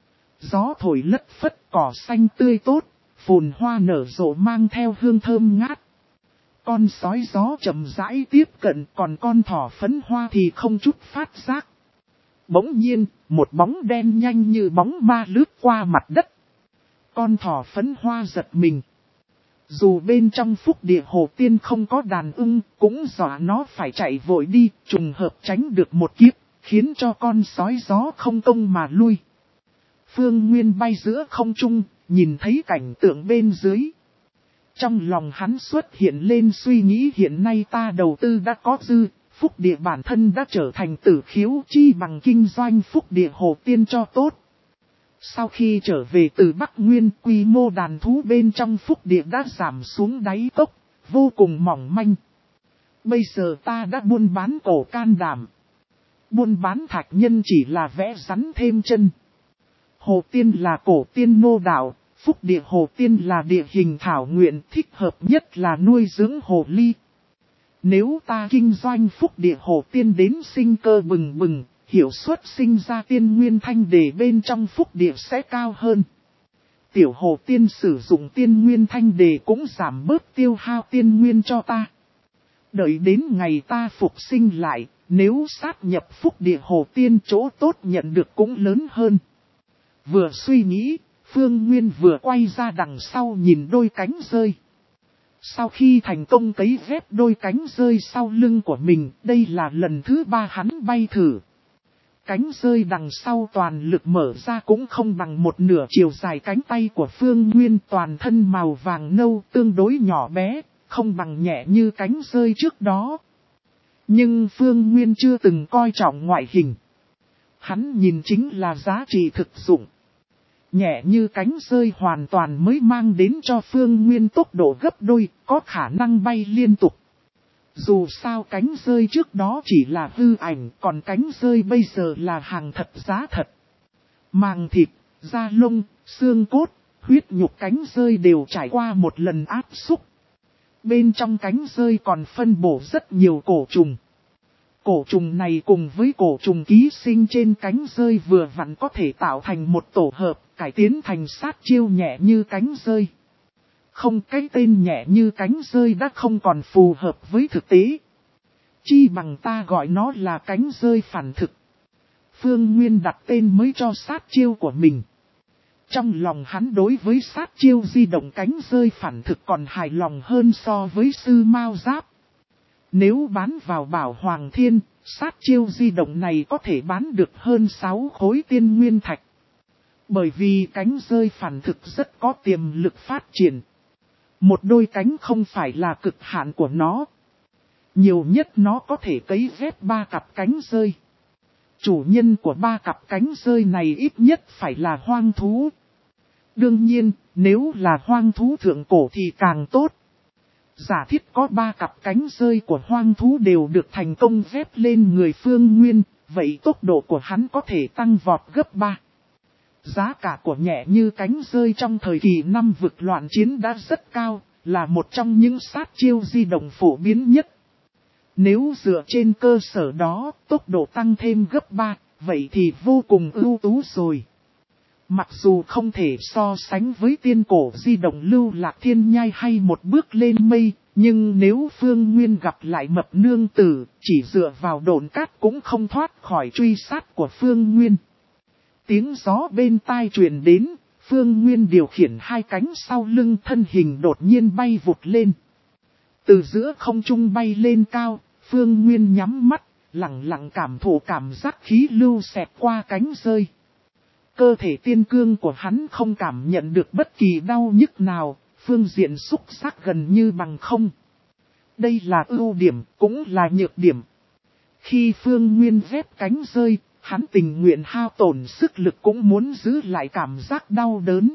Gió thổi lất phất cỏ xanh tươi tốt, phùn hoa nở rộ mang theo hương thơm ngát. Con sói gió chậm rãi tiếp cận, còn con thỏ phấn hoa thì không chút phát giác. Bỗng nhiên, một bóng đen nhanh như bóng ma lướt qua mặt đất. Con thỏ phấn hoa giật mình. Dù bên trong phúc địa hồ tiên không có đàn ưng, cũng dọa nó phải chạy vội đi, trùng hợp tránh được một kiếp, khiến cho con sói gió không công mà lui. Phương Nguyên bay giữa không trung, nhìn thấy cảnh tượng bên dưới. Trong lòng hắn xuất hiện lên suy nghĩ hiện nay ta đầu tư đã có dư, phúc địa bản thân đã trở thành tử khiếu chi bằng kinh doanh phúc địa hồ tiên cho tốt. Sau khi trở về từ Bắc Nguyên, quy mô đàn thú bên trong phúc địa đã giảm xuống đáy cốc, vô cùng mỏng manh. Bây giờ ta đã buôn bán cổ can đảm. Buôn bán thạch nhân chỉ là vẽ rắn thêm chân. Hồ tiên là cổ tiên nô đạo, phúc địa hồ tiên là địa hình thảo nguyện, thích hợp nhất là nuôi dưỡng hồ ly. Nếu ta kinh doanh phúc địa hồ tiên đến sinh cơ bừng bừng, hiệu suất sinh ra tiên nguyên thanh đề bên trong phúc địa sẽ cao hơn. Tiểu hồ tiên sử dụng tiên nguyên thanh đề cũng giảm bớt tiêu hao tiên nguyên cho ta. Đợi đến ngày ta phục sinh lại, nếu sát nhập phúc địa hồ tiên chỗ tốt nhận được cũng lớn hơn. Vừa suy nghĩ, Phương Nguyên vừa quay ra đằng sau nhìn đôi cánh rơi. Sau khi thành công cấy ghép đôi cánh rơi sau lưng của mình, đây là lần thứ ba hắn bay thử. Cánh rơi đằng sau toàn lực mở ra cũng không bằng một nửa chiều dài cánh tay của Phương Nguyên, toàn thân màu vàng nâu tương đối nhỏ bé, không bằng nhẹ như cánh rơi trước đó. Nhưng Phương Nguyên chưa từng coi trọng ngoại hình. Hắn nhìn chính là giá trị thực dụng. Nhẹ như cánh rơi hoàn toàn mới mang đến cho Phương Nguyên tốc độ gấp đôi, có khả năng bay liên tục. Dù sao cánh rơi trước đó chỉ là hư ảnh, còn cánh rơi bây giờ là hàng thật giá thật. Màng thịt, da lông, xương cốt, huyết nhục cánh rơi đều trải qua một lần áp xúc. Bên trong cánh rơi còn phân bổ rất nhiều cổ trùng. Cổ trùng này cùng với cổ trùng ký sinh trên cánh rơi vừa vặn có thể tạo thành một tổ hợp, cải tiến thành sát chiêu nhẹ như cánh rơi. Không, cái tên nhẹ như cánh rơi đã không còn phù hợp với thực tế. Chi bằng ta gọi nó là cánh rơi phản thực. Phương Nguyên đặt tên mới cho sát chiêu của mình. Trong lòng hắn đối với sát chiêu di động cánh rơi phản thực còn hài lòng hơn so với sư mao giáp. Nếu bán vào Bảo Hoàng Thiên, sát chiêu di động này có thể bán được hơn sáu khối tiên nguyên thạch. Bởi vì cánh rơi phản thực rất có tiềm lực phát triển. Một đôi cánh không phải là cực hạn của nó. Nhiều nhất nó có thể cấy ghép ba cặp cánh rơi. Chủ nhân của ba cặp cánh rơi này ít nhất phải là hoang thú. Đương nhiên, nếu là hoang thú thượng cổ thì càng tốt. Giả thiết có ba cặp cánh rơi của hoang thú đều được thành công ghép lên người Phương Nguyên, vậy tốc độ của hắn có thể tăng vọt gấp ba. Giá cả của nhẹ như cánh rơi trong thời kỳ năm vực loạn chiến đã rất cao, là một trong những sát chiêu di động phổ biến nhất. Nếu dựa trên cơ sở đó, tốc độ tăng thêm gấp ba, vậy thì vô cùng ưu tú rồi. Mặc dù không thể so sánh với tiên cổ di động lưu lạc thiên nhai hay một bước lên mây, nhưng nếu Phương Nguyên gặp lại mập nương tử, chỉ dựa vào độn cát cũng không thoát khỏi truy sát của Phương Nguyên. Tiếng gió bên tai truyền đến, Phương Nguyên điều khiển hai cánh sau lưng, thân hình đột nhiên bay vụt lên. Từ giữa không trung bay lên cao, Phương Nguyên nhắm mắt, lặng lặng cảm thụ cảm giác khí lưu xẹt qua cánh rơi. Cơ thể tiên cương của hắn không cảm nhận được bất kỳ đau nhức nào, phương diện xúc giác gần như bằng không. Đây là ưu điểm, cũng là nhược điểm. Khi Phương Nguyên vét cánh rơi, hắn tình nguyện hao tổn sức lực cũng muốn giữ lại cảm giác đau đớn.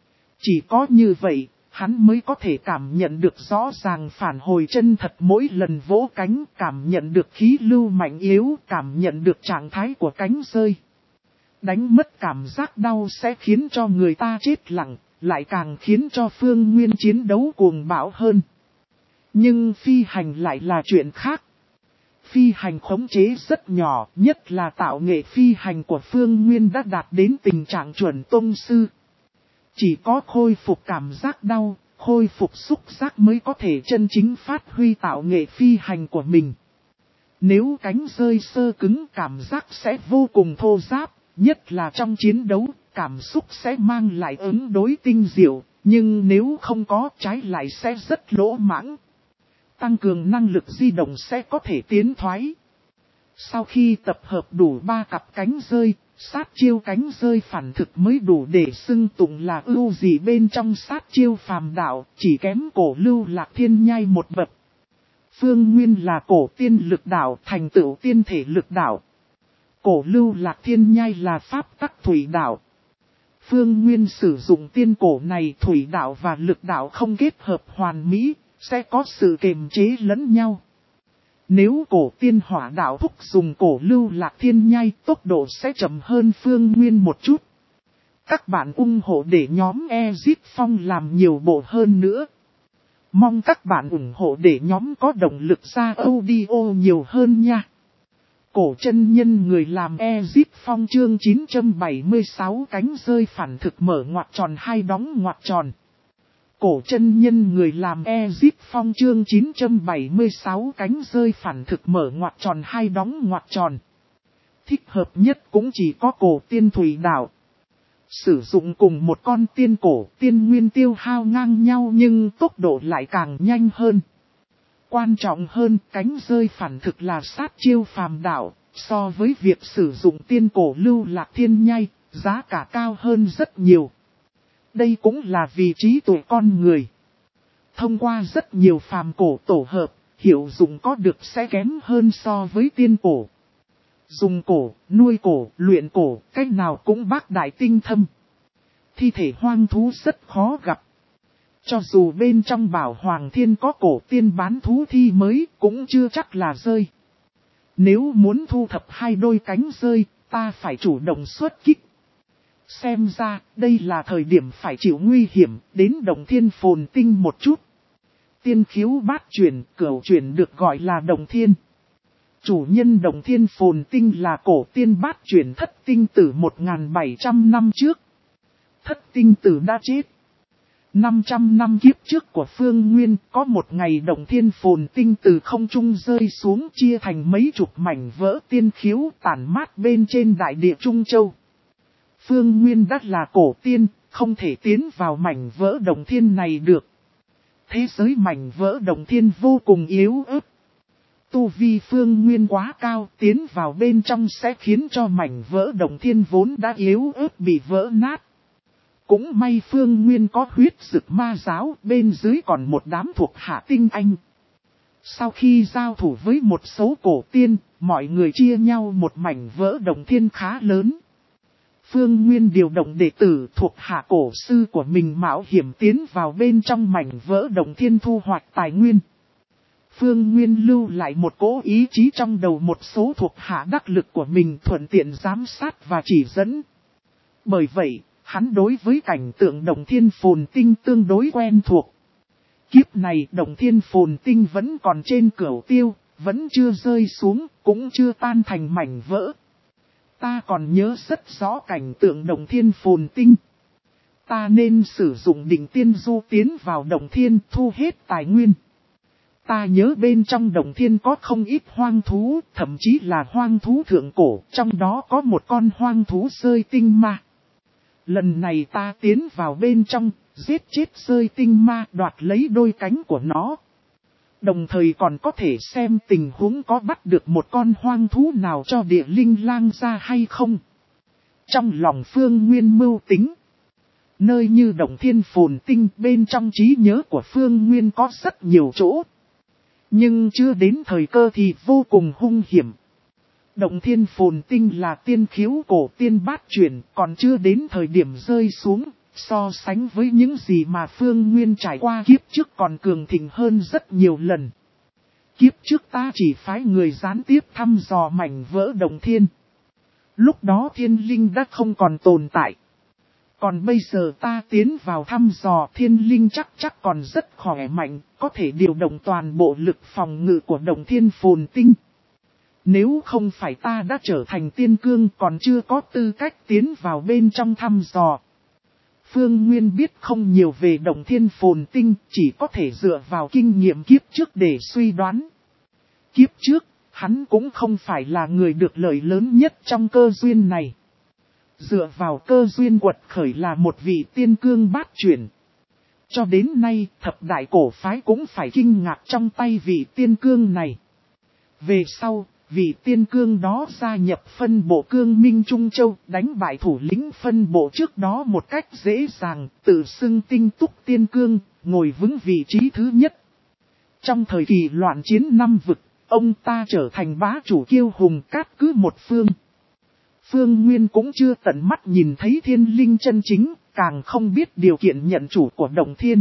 Chỉ có như vậy, hắn mới có thể cảm nhận được rõ ràng phản hồi chân thật mỗi lần vỗ cánh, cảm nhận được khí lưu mạnh yếu, cảm nhận được trạng thái của cánh rơi. Đánh mất cảm giác đau sẽ khiến cho người ta chết lặng, lại càng khiến cho Phương Nguyên chiến đấu cuồng bạo hơn. Nhưng phi hành lại là chuyện khác. Phi hành khống chế rất nhỏ, nhất là tạo nghệ phi hành của Phương Nguyên đã đạt đến tình trạng chuẩn tông sư. Chỉ có khôi phục cảm giác đau, khôi phục xúc giác mới có thể chân chính phát huy tạo nghệ phi hành của mình. Nếu cánh rơi sơ cứng, cảm giác sẽ vô cùng thô ráp, nhất là trong chiến đấu, cảm xúc sẽ mang lại ứng đối tinh diệu, nhưng nếu không có, trái lại sẽ rất lỗ mãng. Tăng cường năng lực di động sẽ có thể tiến thoái. Sau khi tập hợp đủ ba cặp cánh rơi, sát chiêu cánh rơi phản thực mới đủ để xưng tụng là ưu dị bên trong sát chiêu phàm đạo, chỉ kém cổ lưu lạc thiên nhai một bậc. Phương Nguyên là cổ tiên lực đạo, thành tựu tiên thể lực đạo. Cổ lưu lạc thiên nhai là pháp tắc thủy đạo. Phương Nguyên sử dụng tiên cổ này, thủy đạo và lực đạo không kết hợp hoàn mỹ, sẽ có sự kềm chế lẫn nhau. Nếu cổ tiên hỏa đạo thúc dùng cổ lưu lạc thiên nhai, tốc độ sẽ chậm hơn Phương Nguyên một chút. Các bạn ủng hộ để nhóm Exit Phong làm nhiều bộ hơn nữa. Mong các bạn ủng hộ để nhóm có động lực ra audio nhiều hơn nha. Cổ chân nhân người làm Exit Phong chương chín trăm bảy mươi sáu cánh rơi phản thực mở ngoặc tròn hai đóng ngoặc tròn. Cổ chân nhân người làm Exit Phong chương chín trăm bảy mươi sáu cánh rơi phản thực mở ngoặc tròn hai đóng ngoặc tròn. Thích hợp nhất cũng chỉ có cổ tiên thủy đạo. Sử dụng cùng một con tiên cổ, tiên nguyên tiêu hao ngang nhau nhưng tốc độ lại càng nhanh hơn. Quan trọng hơn, cánh rơi phản thực là sát chiêu phàm đạo, so với việc sử dụng tiên cổ lưu lạc thiên nhai, giá cả cao hơn rất nhiều. Đây cũng là vị trí tuệ con người. Thông qua rất nhiều phàm cổ tổ hợp, hiệu dụng có được sẽ kém hơn so với tiên cổ. Dùng cổ, nuôi cổ, luyện cổ, cách nào cũng bác đại tinh thâm. Thi thể hoang thú rất khó gặp. Cho dù bên trong bảo Hoàng Thiên có cổ tiên bán thú thi mới, cũng chưa chắc là rơi. Nếu muốn thu thập hai đôi cánh rơi, ta phải chủ động xuất kích. Xem ra, đây là thời điểm phải chịu nguy hiểm, đến Động Thiên phồn tinh một chút. Tiên khiếu bát chuyển, cửu chuyển được gọi là Động Thiên. Chủ nhân Động Thiên phồn tinh là cổ tiên bát chuyển thất tinh tử một nghìn bảy trăm năm trước. Thất tinh tử đã chết. năm trăm năm kiếp trước của Phương Nguyên, có một ngày Động Thiên phồn tinh từ không trung rơi xuống, chia thành mấy chục mảnh vỡ tiên khiếu tản mát bên trên đại địa Trung Châu. Phương Nguyên đã là cổ tiên, không thể tiến vào mảnh vỡ Động Thiên này được. Thế giới mảnh vỡ Động Thiên vô cùng yếu ớt. Tu vi Phương Nguyên quá cao, tiến vào bên trong sẽ khiến cho mảnh vỡ Động Thiên vốn đã yếu ớt bị vỡ nát. Cũng may Phương Nguyên có huyết dực ma giáo, bên dưới còn một đám thuộc hạ tinh anh. Sau khi giao thủ với một số cổ tiên, mọi người chia nhau một mảnh vỡ Động Thiên khá lớn. Phương Nguyên điều động đệ tử thuộc hạ cổ sư của mình mạo hiểm tiến vào bên trong mảnh vỡ Động Thiên thu hoạch tài nguyên. Phương Nguyên lưu lại một cỗ ý chí trong đầu một số thuộc hạ đắc lực của mình thuận tiện giám sát và chỉ dẫn. Bởi vậy, hắn đối với cảnh tượng Động Thiên phồn tinh tương đối quen thuộc. Kiếp này Động Thiên phồn tinh vẫn còn trên cửu tiêu, vẫn chưa rơi xuống, cũng chưa tan thành mảnh vỡ. Ta còn nhớ rất rõ cảnh tượng Động Thiên phồn tinh. Ta nên sử dụng đỉnh tiên du tiến vào Động Thiên thu hết tài nguyên. Ta nhớ bên trong Động Thiên có không ít hoang thú, thậm chí là hoang thú thượng cổ, trong đó có một con hoang thú rơi tinh ma. Lần này ta tiến vào bên trong, giết chết rơi tinh ma đoạt lấy đôi cánh của nó. Đồng thời còn có thể xem tình huống có bắt được một con hoang thú nào cho địa linh lang ra hay không. Trong lòng Phương Nguyên mưu tính. Nơi như Động Thiên phồn tinh bên trong trí nhớ của Phương Nguyên có rất nhiều chỗ. Nhưng chưa đến thời cơ thì vô cùng hung hiểm. Động Thiên phồn tinh là tiên khiếu cổ tiên bát chuyển, còn chưa đến thời điểm rơi xuống, so sánh với những gì mà Phương Nguyên trải qua kiếp trước còn cường thịnh hơn rất nhiều lần. Kiếp trước ta chỉ phái người gián tiếp thăm dò mảnh vỡ Động Thiên. Lúc đó thiên linh đã không còn tồn tại. Còn bây giờ ta tiến vào thăm dò thiên linh chắc chắc còn rất khỏe mạnh, có thể điều động toàn bộ lực phòng ngự của Động Thiên phồn tinh. Nếu không phải ta đã trở thành tiên cương còn chưa có tư cách tiến vào bên trong thăm dò. Phương Nguyên biết không nhiều về Động Thiên phồn tinh, chỉ có thể dựa vào kinh nghiệm kiếp trước để suy đoán. Kiếp trước, hắn cũng không phải là người được lợi lớn nhất trong cơ duyên này. Dựa vào cơ duyên quật khởi là một vị tiên cương bát chuyển. Cho đến nay, thập đại cổ phái cũng phải kinh ngạc trong tay vị tiên cương này. Về sau, vị tiên cương đó gia nhập phân bộ Cương Minh Trung Châu, đánh bại thủ lĩnh phân bộ trước đó một cách dễ dàng, tự xưng tinh túc tiên cương, ngồi vững vị trí thứ nhất. Trong thời kỳ loạn chiến năm vực, ông ta trở thành bá chủ kiêu hùng cát cứ một phương. Phương Nguyên cũng chưa tận mắt nhìn thấy thiên linh chân chính, càng không biết điều kiện nhận chủ của Động Thiên.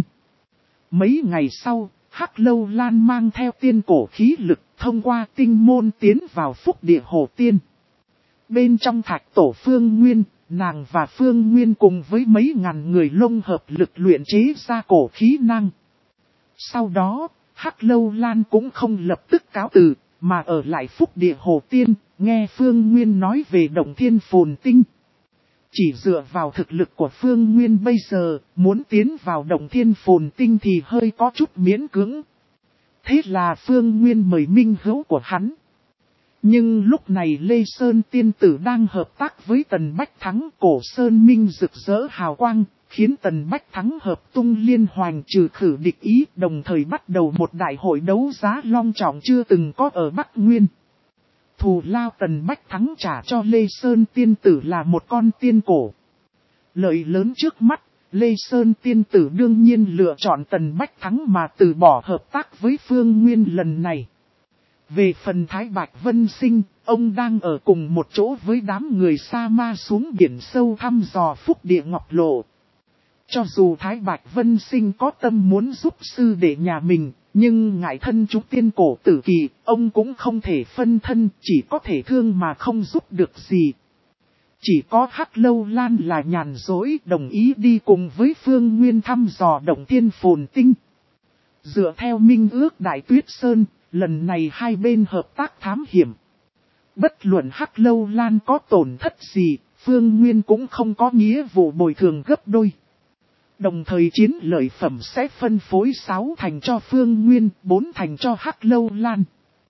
Mấy ngày sau, Hắc Lâu Lan mang theo tiên cổ khí lực, thông qua tinh môn tiến vào phúc địa hồ tiên. Bên trong thạch tổ Phương Nguyên, nàng và Phương Nguyên cùng với mấy ngàn người lông hợp lực luyện chế ra cổ khí năng. Sau đó, Hắc Lâu Lan cũng không lập tức cáo từ, mà ở lại phúc địa hồ tiên, nghe Phương Nguyên nói về Động Thiên phồn tinh. Chỉ dựa vào thực lực của Phương Nguyên bây giờ, muốn tiến vào Động Thiên phồn tinh thì hơi có chút miễn cưỡng. Thế là Phương Nguyên mời minh hữu của hắn. Nhưng lúc này Lê Sơn tiên tử đang hợp tác với Tần Bách Thắng, cổ Sơn Minh rực rỡ hào quang, khiến Tần Bách Thắng hợp tung liên hoành trừ khử địch ý, đồng thời bắt đầu một đại hội đấu giá long trọng chưa từng có ở Bắc Nguyên. Thù lao Tần Bách Thắng trả cho Lê Sơn tiên tử là một con tiên cổ. Lợi lớn trước mắt, Lê Sơn tiên tử đương nhiên lựa chọn Tần Bách Thắng mà từ bỏ hợp tác với Phương Nguyên lần này. Về phần Thái Bạch Vân Sinh, ông đang ở cùng một chỗ với đám người Sa Ma xuống biển sâu thăm dò phúc địa ngọc lộ. Cho dù Thái Bạch Vân Sinh có tâm muốn giúp sư đệ nhà mình, nhưng ngại thân chúng tiên cổ tử kỳ, ông cũng không thể phân thân, chỉ có thể thương mà không giúp được gì. Chỉ có Hắc Lâu Lan là nhàn dối đồng ý đi cùng với Phương Nguyên thăm dò Động Thiên phồn tinh. Dựa theo minh ước Đại Tuyết Sơn, lần này hai bên hợp tác thám hiểm. Bất luận Hắc Lâu Lan có tổn thất gì, Phương Nguyên cũng không có nghĩa vụ bồi thường gấp đôi. Đồng thời chiến lợi phẩm sẽ phân phối sáu thành cho Phương Nguyên, bốn thành cho Hắc Lâu Lan.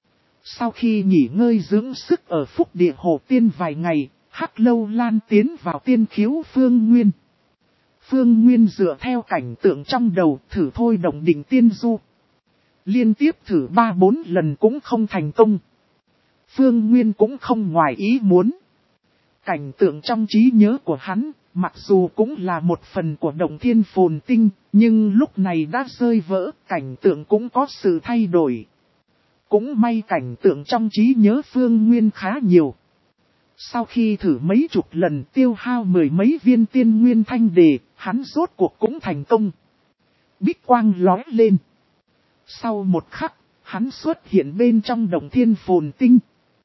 Sau khi nghỉ ngơi dưỡng sức ở phúc địa hồ tiên vài ngày, Hắc Lâu Lan tiến vào tiên khiếu Phương Nguyên. Phương Nguyên dựa theo cảnh tượng trong đầu thử thôi động đỉnh tiên du. Liên tiếp thử ba bốn lần cũng không thành công. Phương Nguyên cũng không ngoài ý muốn. Cảnh tượng trong trí nhớ của hắn, mặc dù cũng là một phần của Động Thiên Phồn Tinh, nhưng lúc này đã rơi vỡ, cảnh tượng cũng có sự thay đổi. Cũng may cảnh tượng trong trí nhớ Phương Nguyên khá nhiều. Sau khi thử mấy chục lần tiêu hao mười mấy viên tiên nguyên thanh đề, hắn rốt cuộc cũng thành công. Bích quang lóe lên. Sau một khắc, hắn xuất hiện bên trong Động Thiên Phồn Tinh.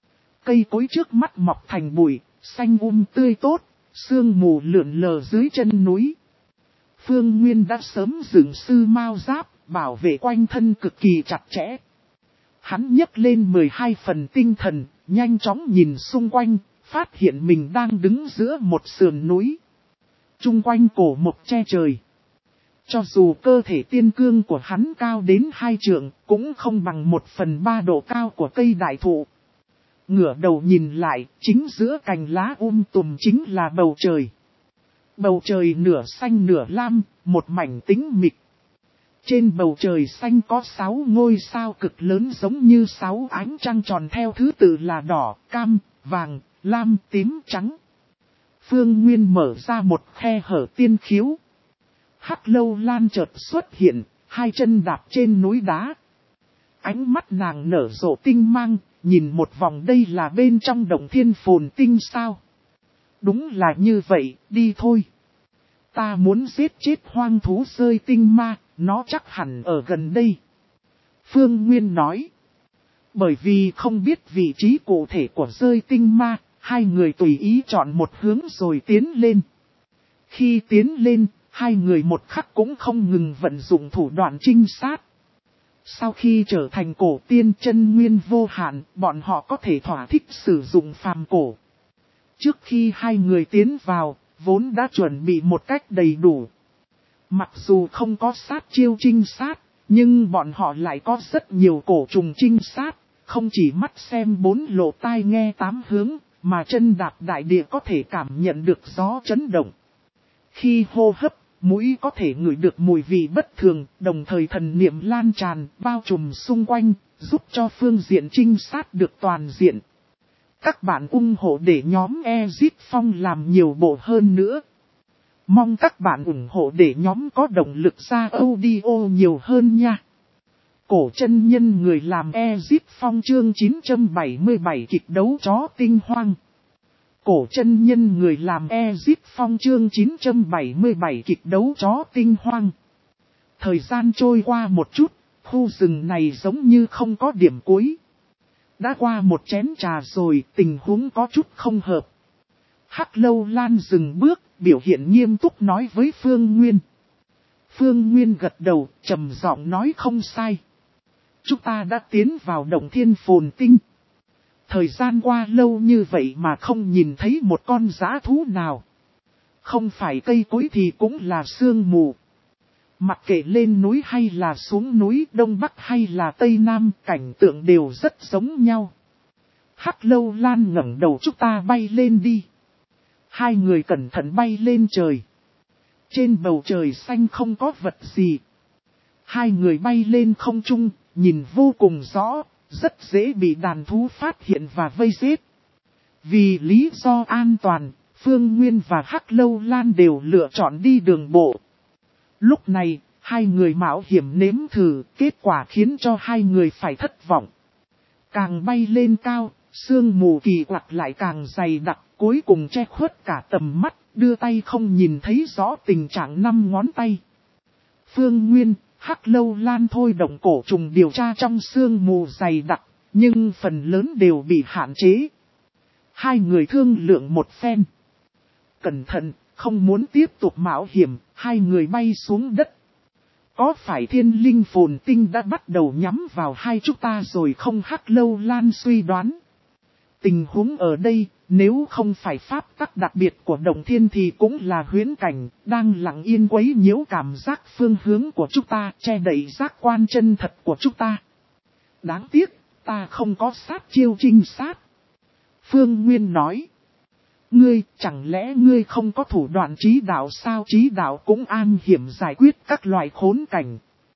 Cây cối trước mắt mọc thành bụi, xanh um tươi tốt, sương mù lượn lờ dưới chân núi. Phương Nguyên đã sớm dựng sư mao giáp, bảo vệ quanh thân cực kỳ chặt chẽ. Hắn nhấc lên mười hai phần tinh thần, nhanh chóng nhìn xung quanh, phát hiện mình đang đứng giữa một sườn núi. Trung quanh cổ mộc che trời. Cho dù cơ thể tiên cương của hắn cao đến hai trượng, cũng không bằng một phần ba độ cao của cây đại thụ. Ngửa đầu nhìn lại, chính giữa cành lá um tùm chính là bầu trời. Bầu trời nửa xanh nửa lam, một mảnh tĩnh mịch. Trên bầu trời xanh có sáu ngôi sao cực lớn giống như sáu ánh trăng tròn theo thứ tự là đỏ, cam, vàng, lam, tím, trắng. Phương Nguyên mở ra một khe hở tiên khiếu. Hắc Lâu Lan chợt xuất hiện, hai chân đạp trên núi đá. Ánh mắt nàng nở rộ tinh mang, nhìn một vòng đây là bên trong Động Thiên Phồn Tinh sao. Đúng là như vậy, đi thôi. Ta muốn giết chết hoang thú rơi tinh ma, nó chắc hẳn ở gần đây. Phương Nguyên nói. Bởi vì không biết vị trí cụ thể của rơi tinh ma, hai người tùy ý chọn một hướng rồi tiến lên. Khi tiến lên, hai người một khắc cũng không ngừng vận dụng thủ đoạn trinh sát. Sau khi trở thành cổ tiên chân nguyên vô hạn, bọn họ có thể thỏa thích sử dụng phàm cổ. Trước khi hai người tiến vào, vốn đã chuẩn bị một cách đầy đủ. Mặc dù không có sát chiêu trinh sát, nhưng bọn họ lại có rất nhiều cổ trùng trinh sát, không chỉ mắt xem bốn lộ tai nghe tám hướng, mà chân đạp đại địa có thể cảm nhận được gió chấn động. Khi hô hấp, mũi có thể ngửi được mùi vị bất thường, đồng thời thần niệm lan tràn, bao trùm xung quanh, giúp cho phương diện trinh sát được toàn diện. Các bạn ủng hộ để nhóm Exit Phong làm nhiều bộ hơn nữa. Mong các bạn ủng hộ để nhóm có động lực ra audio nhiều hơn nha. Cổ chân nhân người làm Exit Phong chương chín trăm bảy mươi bảy kịch đấu chó tinh hoang. Cổ chân nhân người làm Exit Phong chương chín trăm bảy mươi bảy kịch đấu chó tinh hoang. Thời gian trôi qua một chút, khu rừng này giống như không có điểm cuối. Đã qua một chén trà rồi, tình huống có chút không hợp. Hắc Lâu Lan dừng bước, biểu hiện nghiêm túc nói với Phương Nguyên. Phương Nguyên gật đầu, trầm giọng nói không sai. Chúng ta đã tiến vào Động Thiên Phồn Tinh. Thời gian qua lâu như vậy mà không nhìn thấy một con dã thú nào. Không phải cây cối thì cũng là sương mù. Mặc kệ lên núi hay là xuống núi, đông bắc hay là tây nam, cảnh tượng đều rất giống nhau. Hắc Lâu Lan ngẩng đầu, chúng ta bay lên đi. Hai người cẩn thận bay lên trời. Trên bầu trời xanh không có vật gì. Hai người bay lên không trung, nhìn vô cùng rõ, rất dễ bị đàn thú phát hiện và vây giết. Vì lý do an toàn, Phương Nguyên và Hắc Lâu Lan đều lựa chọn đi đường bộ. Lúc này, hai người mạo hiểm nếm thử, kết quả khiến cho hai người phải thất vọng. Càng bay lên cao, sương mù kỳ quặc lại càng dày đặc, cuối cùng che khuất cả tầm mắt, đưa tay không nhìn thấy rõ tình trạng năm ngón tay. Phương Nguyên, Hắc Lâu Lan thôi động cổ trùng điều tra trong sương mù dày đặc, nhưng phần lớn đều bị hạn chế. Hai người thương lượng một phen. Cẩn thận, không muốn tiếp tục mạo hiểm, hai người bay xuống đất. Có phải thiên linh phồn tinh đã bắt đầu nhắm vào hai chúng ta rồi không? Hắc Lâu Lan suy đoán. Tình huống ở đây, nếu không phải pháp tắc đặc biệt của Động Thiên thì cũng là huyễn cảnh, đang lặng yên quấy nhiễu cảm giác phương hướng của chúng ta, che đậy giác quan chân thật của chúng ta. Đáng tiếc, ta không có sát chiêu trinh sát. Phương Nguyên nói. Ngươi, chẳng lẽ ngươi không có thủ đoạn trí đạo sao? Trí đạo cũng an hiểm giải quyết các loại khốn cảnh.